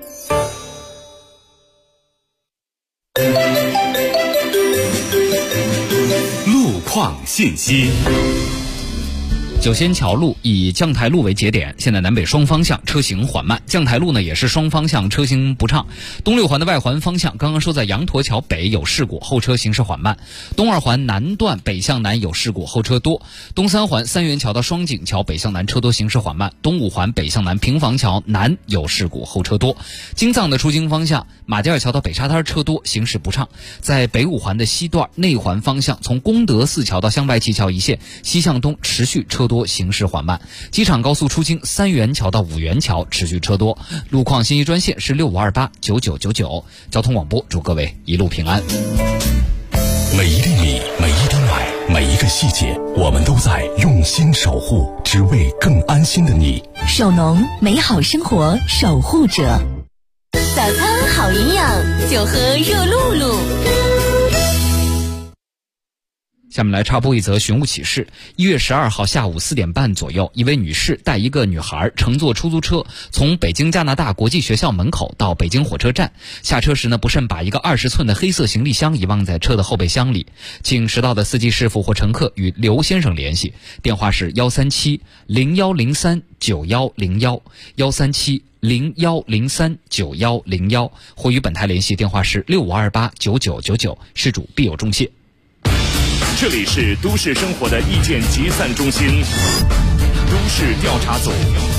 路况信息。 九仙桥路以将台路为节点，现在南北双方向车行缓慢，将台路呢也是双方向车行不畅。东六环的外环方向，刚刚说在羊驼桥北有事故，后车行驶缓慢。东二环南段北向南有事故，后车多。东三环三元桥到双井桥北向南车多，行驶缓慢。东五环北向南平房桥南有事故，后车多。京藏的出京方向，马迭尔桥到北沙滩车多，行驶不畅。在北五环的西段内环方向，从功德寺桥到香白旗桥一线西向东持续车多，行驶缓慢。机场高速出京三元桥到五元桥持续车多。路况信息专线是65289999。交通广播，祝各位一路平安。 每一粒米，每一滴奶，每一个细节，我们都在用心守护，只为更安心的你。 手农，美好生活守护者。 早餐好营养，就喝热露露。 下面来插播一则寻物启事。1月12号下午4点半左右，一位女士带一个女孩乘坐出租车从北京加拿大国际学校门口到北京火车站，下车时呢不慎把一个20寸的黑色行李箱遗忘在车的后备箱里。请识到的司机师傅或乘客与刘先生联系，电话是137-0103-9101，137-0103-9101，或与本台联系，电话是65289999，失主必有重谢。 这里是都市生活的意见集散中心，都市调查组。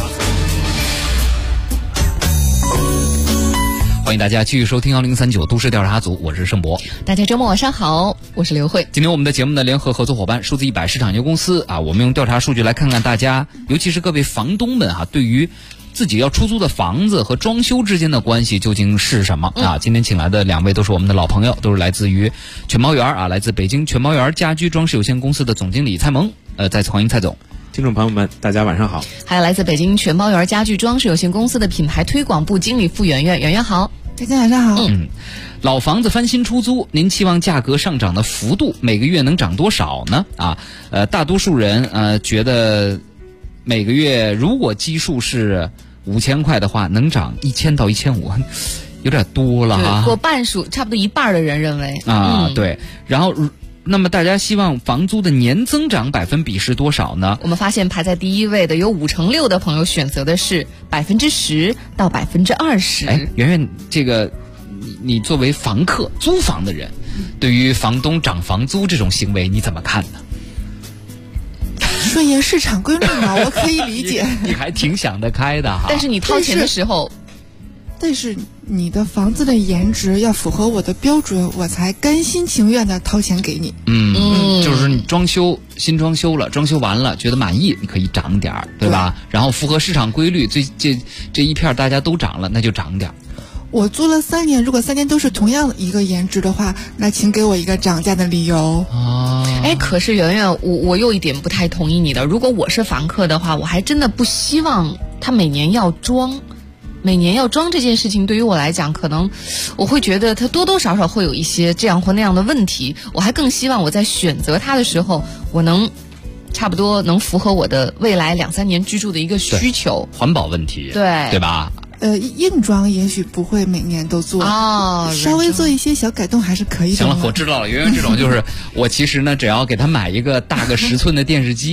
欢迎大家继续收听1039都市调查组，我是盛博。 大家周末晚上好，我是刘慧。 今天我们的节目的联合合作伙伴数字100市场有限公司啊，我们用调查数据来看看大家，尤其是各位房东们对于自己要出租的房子和装修之间的关系究竟是什么啊？今天请来的两位都是我们的老朋友，都是来自于全毛园啊，来自北京全毛园家居装饰有限公司的总经理蔡萌。再次欢迎蔡总。 听众朋友们，大家晚上好。 还有来自北京全毛园家具装饰有限公司的品牌推广部经理付圆圆，圆圆好。 大家晚上好。 老房子翻新出租，您期望价格上涨的幅度每个月能涨多少呢？大多数人觉得每个月如果基数是5000块的话，能涨1000到1500，有点多了哈。 过半数，差不多一半的人认为对。然后，那么大家希望房租的年增长百分比是多少呢？ 我们发现排在第一位的有56%的朋友选择的是10%到20%。 哎，圆圆，这个你作为房客、租房的人，对于房东涨房租这种行为你怎么看呢？ 顺应市场规律嘛，我可以理解。 你还挺想得开的哈。 但是你掏钱的时候， 但是你的房子的颜值要符合我的标准，我才甘心情愿的掏钱给你。 就是你新装修了，装修完了觉得满意，你可以涨点儿，对吧？然后符合市场规律，这一片大家都涨了，那就涨点儿。 我租了3年，如果3年都是同样一个颜值的话，那请给我一个涨价的理由。 可是圆圆，我有一点不太同意你的。如果我是房客的话，我还真的不希望他每年要装这件事情，对于我来讲，可能我会觉得他多多少少会有一些这样或那样的问题。我还更希望我在选择它的时候，我能差不多能符合我的未来2-3年居住的一个需求。 环保问题，对吧？ 硬装也许不会每年都做稍微做一些小改动还是可以的。 行了，我知道了，圆圆这种就是我其实呢，只要给他买一个大个10寸的电视机，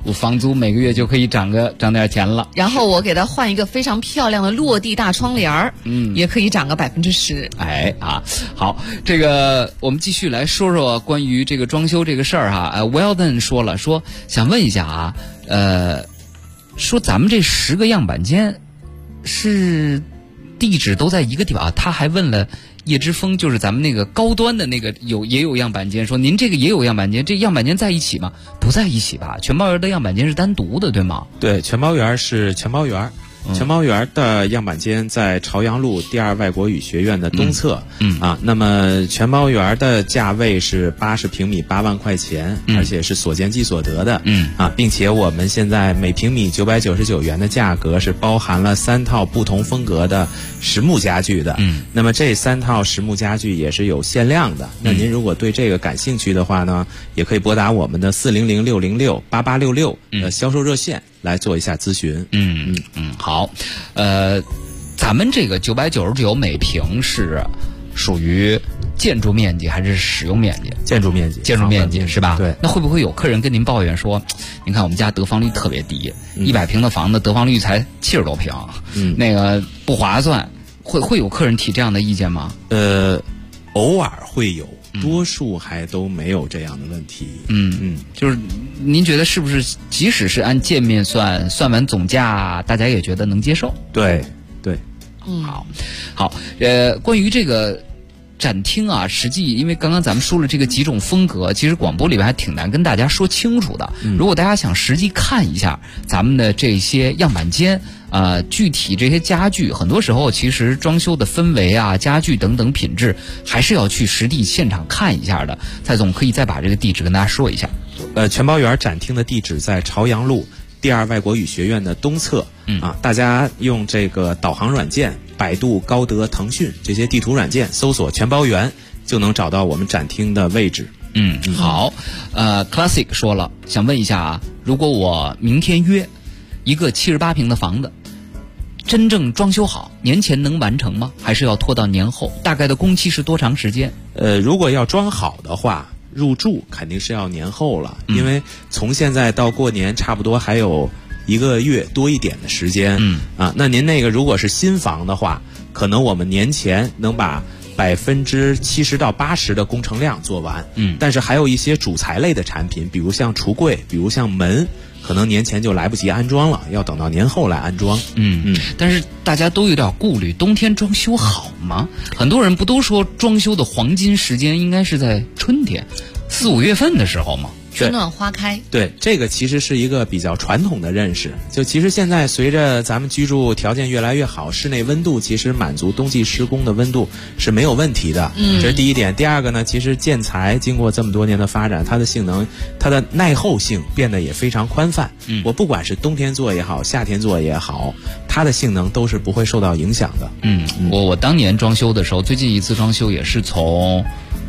房租每个月就可以涨点钱了。 然后我给他换一个非常漂亮的落地大窗帘儿，也可以涨个10%。 哎啊，好，这个我们继续来说说关于这个装修这个事儿哈。Weldon 说想问一下啊，说咱们这10个样板间是地址都在一个地方啊？他还问了叶之峰，就是咱们那个高端的那个也有样板间，说您这个也有样板间，这样板间在一起吗？不在一起吧？全包园的样板间是单独的，对吗？ 对，全包园是全包园。全包园的样板间在朝阳路第2外国语学院的东侧。那么全包园的价位是80平米8万块钱，而且是所见即所得的。并且我们现在每平米999元的价格是包含了3套不同风格的实木家具的。那么这3套实木家具也是有限量的。那您如果对这个感兴趣的话呢，也可以拨打我们的400-606-8866的销售热线来做一下咨询。 好，咱们这个999每平是属于建筑面积还是使用面积？ 建筑面积是吧？ 对。 那会不会有客人跟您抱怨说，您看我们家得房率特别低，100平的房子得房率才70多平，那个不划算，会有客人提这样的意见吗？ 偶尔会有。多数还都没有这样的问题。 就是您觉得是不是即使是按件面算完总价，大家也觉得能接受？ 对。 好，关于这个展厅啊，实际因为刚刚咱们说了这个几种风格，其实广播里边还挺难跟大家说清楚的。如果大家想实际看一下咱们的这些样板间，具体这些家具，很多时候其实装修的氛围啊、家具等等品质，还是要去实地现场看一下的。蔡总可以再把这个地址跟大家说一下。 全包园展厅的地址在朝阳路第2外国语学院的东侧。大家用这个导航软件，百度、高德、腾讯这些地图软件搜索全包园，就能找到我们展厅的位置。 好。Classic 说了，想问一下啊，如果我明天约一个78平的房子，真正装修好，年前能完成吗？还是要拖到年后？大概的工期是多长时间？ 如果要装好的话，入住肯定是要年后了，因为从现在到过年差不多还有1个月多一点的时间。那您那个如果是新房的话，可能我们年前能把70%到80%的工程量做完。但是还有一些主材类的产品，比如像橱柜，比如像门，可能年前就来不及安装了，要等到年后来安装。 但是大家都有点顾虑，冬天装修好吗？很多人不都说装修的黄金时间应该是在春天4、5月份的时候吗？ 春暖花开。 对，这个其实是一个比较传统的认识。就其实现在随着咱们居住条件越来越好，室内温度其实满足冬季施工的温度是没有问题的。这是第一点。第二个呢，其实建材经过这么多年的发展，它的性能、它的耐候性变得也非常宽泛。我不管是冬天做也好，夏天做也好，它的性能都是不会受到影响的。 我当年装修的时候，最近一次装修也是从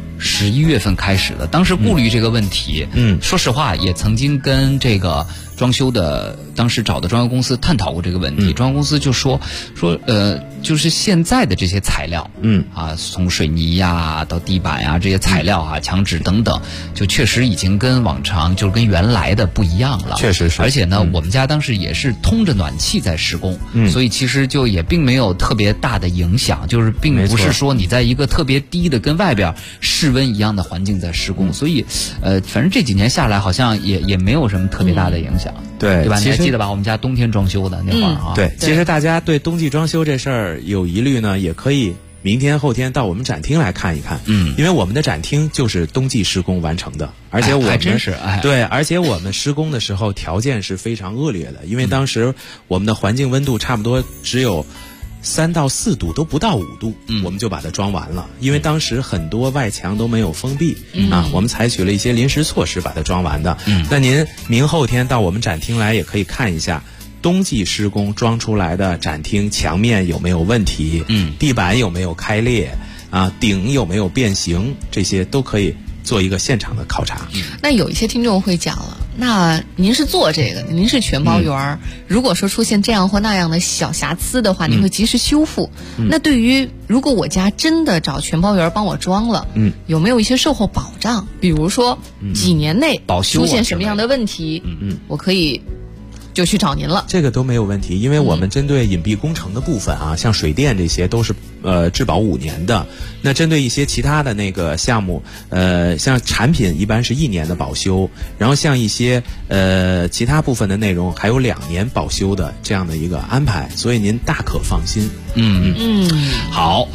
11月份开始的，当时顾虑这个问题。说实话，也曾经跟这个装修的当时找的装修公司探讨过这个问题。装修公司就说就是现在的这些材料，从水泥呀到地板呀这些材料啊、墙纸等等，就确实已经跟往常就是跟原来的不一样了。 确实是。 而且呢，我们家当时也是通着暖气在施工，所以其实就也并没有特别大的影响，就是并不是说你在一个特别低的跟外边室温一样的环境在施工，所以反正这几年下来好像也没有什么特别大的影响。对吧？你还记得吧？我们家冬天装修的那会儿啊。 对，其实大家对冬季装修这事儿有疑虑呢，也可以明天后天到我们展厅来看一看。因为我们的展厅就是冬季施工完成的，而且我们还真是对，而且我们施工的时候条件是非常恶劣的，因为当时我们的环境温度差不多只有3到4度，都不到5度，我们就把它装完了。因为当时很多外墙都没有封闭，我们采取了一些临时措施把它装完的。那您明后天到我们展厅来，也可以看一下冬季施工装出来的展厅墙面有没有问题，地板有没有开裂，顶有没有变形，这些都可以做一个现场的考察。 那有一些听众会讲了， 那您是做这个，您是全包员，如果说出现这样或那样的小瑕疵的话，您会及时修复。那对于如果我家真的找全包员帮我装了，有没有一些售后保障？比如说几年内出现什么样的问题，我可以就去找您了。 这个都没有问题，因为我们针对隐蔽工程的部分啊，像水电这些都是质保5年的。那针对一些其他的那个项目，像产品一般是1年的保修，然后像一些其他部分的内容还有2年保修的这样的一个安排，所以您大可放心。 好。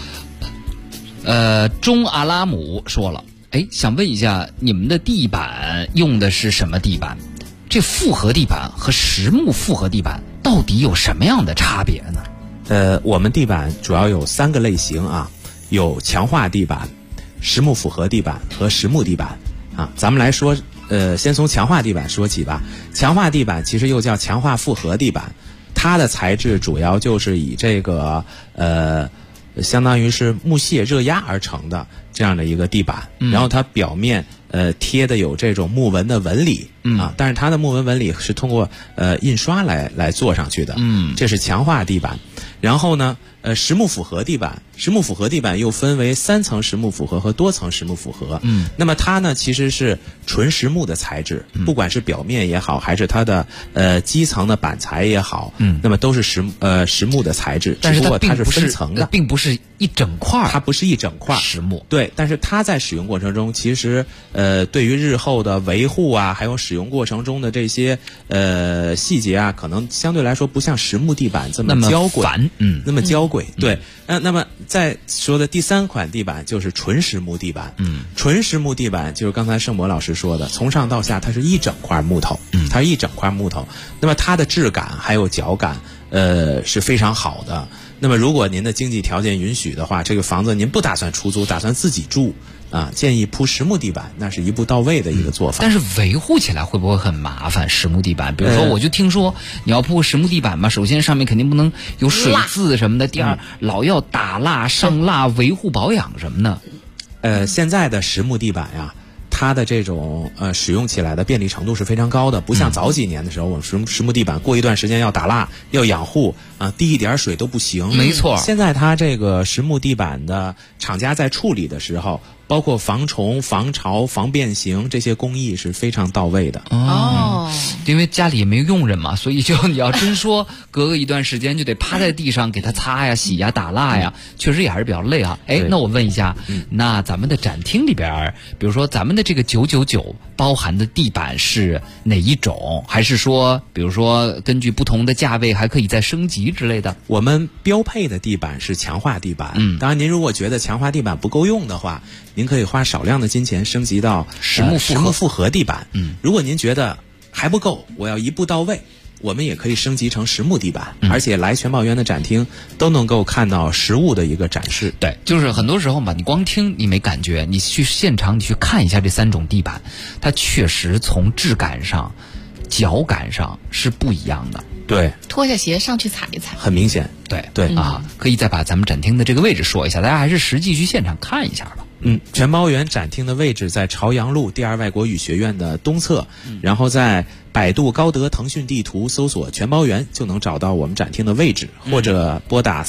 中阿拉姆说了，想问一下，你们的地板用的是什么地板？这复合地板和实木复合地板到底有什么样的差别呢？ 我们地板主要有3个类型啊，有强化地板、实木复合地板和实木地板啊。咱们来说，先从强化地板说起吧。强化地板其实又叫强化复合地板，它的材质主要就是以这个相当于是木屑热压而成的这样的一个地板，然后它表面贴的有这种木纹的纹理啊，但是它的木纹纹理是通过印刷来做上去的，这是强化地板。然后呢，实木复合地板，实木复合地板又分为3层实木复合和多层实木复合。那么它呢其实是纯实木的材质，不管是表面也好，还是它的基层的板材也好，那么都是实木的材质， 但是只不过它是分层的， 并不是一整块， 它不是一整块实木。 对，但是它在使用过程中，其实对于日后的维护啊，还有使用过程中的这些细节啊，可能相对来说不像实木地板这么娇贵，那么娇贵。对，那么再说的第3款地板就是纯实木地板。纯实木地板就是刚才盛博老师说的，从上到下它是一整块木头，它是一整块木头。那么它的质感还有脚感，是非常好的。那么如果您的经济条件允许的话，这个房子您不打算出租，打算自己住啊，建议铺实木地板，那是一步到位的一个做法。 但是维护起来会不会很麻烦？实木地板，比如说我就听说你要铺实木地板嘛，首先上面肯定不能有水渍什么的，第二老要打蜡、上蜡、维护保养什么的。 现在的实木地板呀，它的这种使用起来的便利程度是非常高的，不像早几年的时候，我们实木地板过一段时间要打蜡、要养护啊，滴一点水都不行。 没错， 现在它这个实木地板的厂家在处理的时候，包括防虫、防潮、防变形这些工艺是非常到位的。 因为家里也没佣人嘛，所以就你要真说隔个一段时间就得趴在地上给它擦呀、洗呀、打蜡呀，确实也还是比较累啊。那我问一下，那咱们的展厅里边，比如说咱们的这个999包含的地板是哪一种？还是说，比如说根据不同的价位还可以再升级之类的？ 我们标配的地板是强化地板。当然，您如果觉得强化地板不够用的话，您可以花少量的金钱升级到实木复合地板。如果您觉得还不够，我要一步到位，我们也可以升级成实木地板，而且来全宝园的展厅都能够看到实物的一个展示。 对，就是很多时候吧，你光听你没感觉，你去现场你去看一下这3种地板，它确实从质感上、脚感上是不一样的。 对， 脱下鞋上去踩一踩， 很明显。 对啊，可以再把咱们展厅的这个位置说一下，大家还是实际去现场看一下吧。 全包园展厅的位置在朝阳路第2外国语学院的东侧，然后在百度、高德、腾讯地图搜索全包园就能找到我们展厅的位置，或者拨打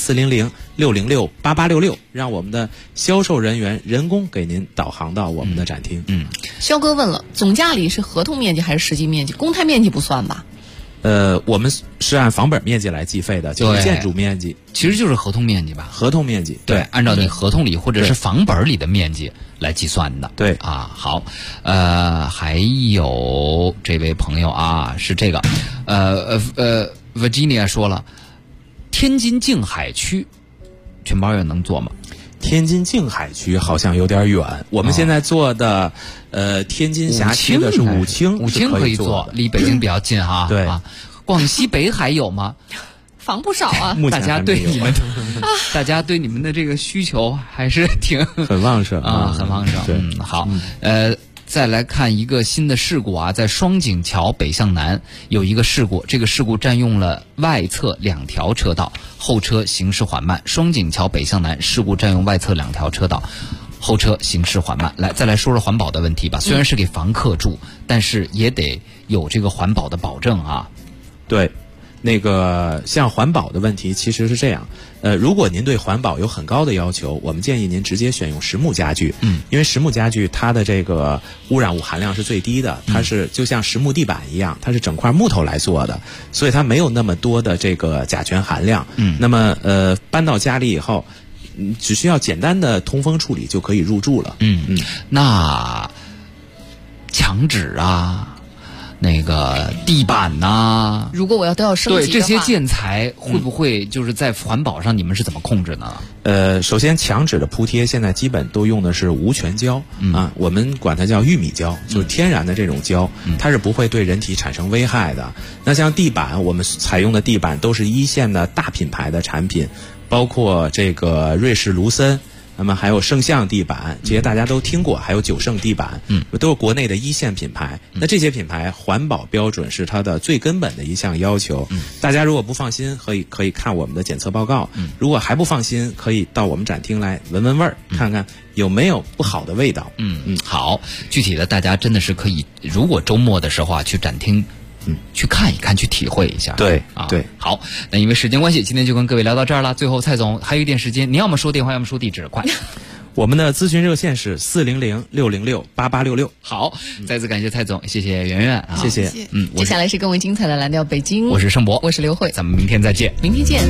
400-606-8866，让我们的销售人员人工给您导航到我们的展厅。 肖哥问了，总价里是合同面积还是实际面积？公摊面积不算吧？ 我们是按房本面积来计费的，就是建筑面积， 其实就是合同面积吧。 合同面积， 对，按照你合同里或者是房本里的面积来计算的。 对啊，好，还有这位朋友啊，是这个，Virginia 说了，天津静海区全包园能做吗？ 天津静海区好像有点远，我们现在做的天津辖区的是武清可以做，离北京比较近哈。 对啊，广西北海有吗？ 房不少啊， 目前大家对你们的这个需求还是很旺盛啊，很旺盛。好，再来看一个新的事故啊，在双井桥北向南有一个事故，这个事故占用了外侧2条车道，后车行驶缓慢。双井桥北向南事故占用外侧2条车道， 候车行驶缓慢。来，再来说说环保的问题吧。虽然是给房客住，但是也得有这个环保的保证啊。 对。那个像环保的问题其实是这样，如果您对环保有很高的要求，我们建议您直接选用实木家具，因为实木家具它的这个污染物含量是最低的，它是就像实木地板一样，它是整块木头来做的，所以它没有那么多的这个甲醛含量。那么搬到家里以后，只需要简单的通风处理就可以入住了。 那墙纸啊。那个地板呐， 如果我要都要升级的话， 对这些建材会不会就是在环保上你们是怎么控制呢？ 首先墙纸的铺贴现在基本都用的是无醛胶啊，我们管它叫玉米胶，就是天然的这种胶，它是不会对人体产生危害的。那像地板，我们采用的地板都是一线的大品牌的产品，包括这个瑞士卢森。那么还有圣象地板，这些大家都听过，还有九盛地板，都是国内的一线品牌。那这些品牌环保标准是它的最根本的一项要求。大家如果不放心，可以看我们的检测报告。如果还不放心，可以到我们展厅来闻闻味儿，看看有没有不好的味道。 好，具体的大家真的是可以，如果周末的时候啊，去展厅。去看一看，去体会一下。 对啊， 对。 好，那因为时间关系，今天就跟各位聊到这儿了。最后，蔡总还有一点时间，你要么说电话，要么说地址，快。 我们的咨询热线是400-606-8866。 好，再次感谢蔡总，谢谢圆圆， 谢谢。 接下来是更为精彩的蓝调北京。 我是盛博， 我是刘慧， 咱们明天再见。 明天见。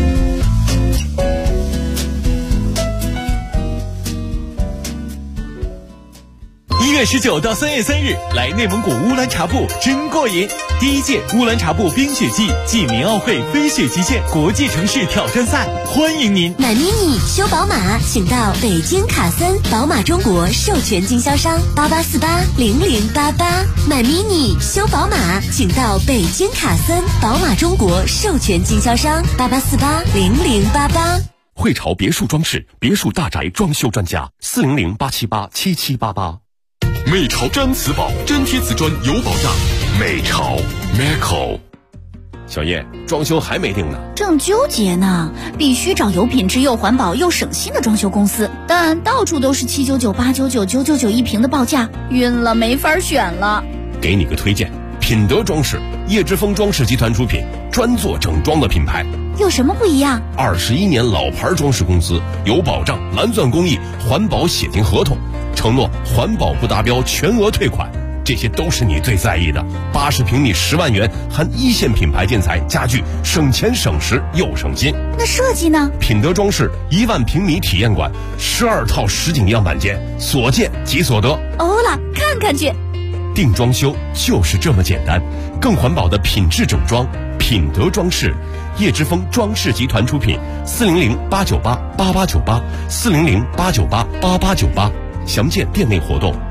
1月19到3月3日，来内蒙古乌兰察布真过瘾！第1届乌兰察布冰雪季暨年奥会飞雪极限国际城市挑战赛，欢迎您！ 买 mini 修宝马，请到北京卡森宝马中国授权经销商88480088。买 mini 修宝马，请到北京卡森宝马中国授权经销商88480088。 汇潮别墅装饰，别墅大宅装修专家，400-878-7788。美潮毡瓷宝，粘贴瓷砖有保障。美潮 Meco。 小叶，装修还没定呢， 正纠结呢。必须找有品质又环保又省心的装修公司，但到处都是799、899、999一平的报价，晕了，没法选了。 给你个推荐，品德装饰，叶之峰装饰集团出品，专做整装的品牌。 有什么不一样 ？21年老牌装饰公司，有保障，蓝钻工艺，环保写进合同，承诺环保不达标全额退款，这些都是你最在意的。80平米10万元，含一线品牌建材家具，省钱省时又省心。 那设计呢？ 品德装饰1万平米体验馆，12套实景样板间，所见即所得。 欧了，看看去。 定装修就是这么简单，更环保的品质整装，品德装饰，叶之峰装饰集团出品，400-898-8898，400-898-8898，详见店内活动。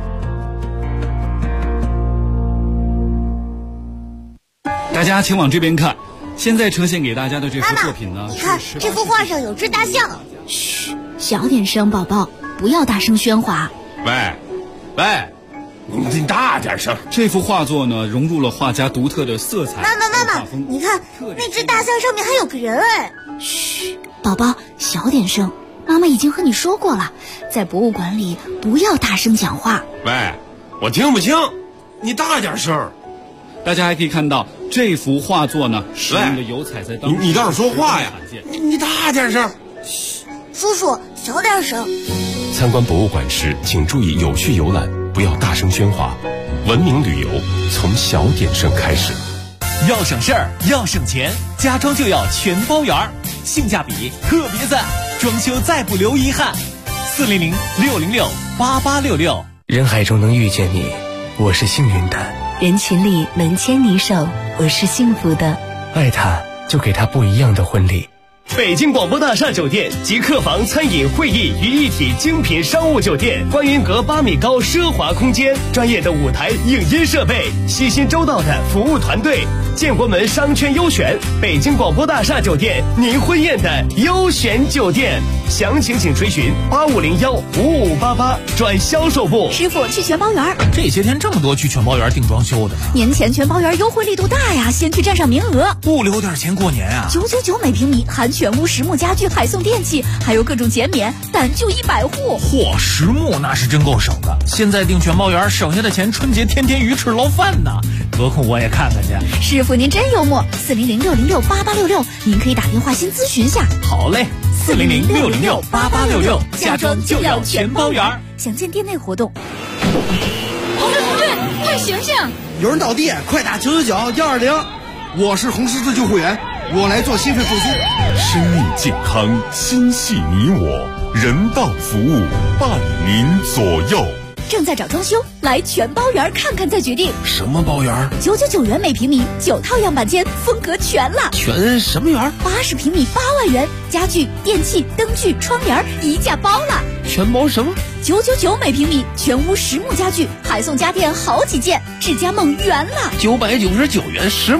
大家请往这边看，现在呈现给大家的这幅作品呢， 你看这幅画上有只大象。 嘘，小点声，宝宝，不要大声喧哗。 喂，你大点声。 这幅画作呢，融入了画家独特的色彩。 妈妈，你看那只大象上面还有个人哎。 嘘，宝宝，小点声。妈妈已经和你说过了，在博物馆里不要大声讲话。 喂，我听不清，你大点声。 大家还可以看到这幅画作呢，使用的油彩在当你倒是说话呀！你大点声。 嘘，叔叔小点声。 参观博物馆时，请注意有序游览，不要大声喧哗。文明旅游从小点声开始。 要省事儿，要省钱，家装就要全包圆儿，性价比特别赞，装修再不留遗憾。400-606-8866。 人海中能遇见你，我是幸运的； 人群里能牵你手，我是幸福的。 爱他，就给他不一样的婚礼。 北京广播大厦酒店集客房、餐饮、会议于一体精品商务酒店，观云阁8米高奢华空间，专业的舞台影音设备，细心周到的服务团队， 建国门商圈优选，北京广播大厦酒店，您婚宴的优选酒店。详情请垂询8501-5588转销售部。 师傅去全包园， 这些天这么多去全包园订装修的呢。 年前全包园优惠力度大呀，先去占上名额， 不留点钱过年啊 ！999每平米，含全屋实木家具，还送电器，还有各种减免，但就100户。 嚯，实木那是真够省的。现在订全包园省下的钱，春节天天鱼翅捞饭呢。得空我也看看去。 师傅您真幽默，4006068866，您可以打电话先咨询下。 好嘞，4006068866，家装就要全包园。 详见店内活动。 红队，快醒醒！ 有人倒地，快打999-120。我是红十字救护员，我来做心肺复苏。 生命健康，心系你我，人道服务伴您左右。 正在找装修，来全包园看看再决定。 什么包园 ？999元每平米，9套样板间，风格全了。 全什么园 ？80平米8万元，家具、电器、灯具、窗帘一价包了。 全包什么 ？999每平米，全屋实木家具，还送家电好几件，智家梦圆了。 999元实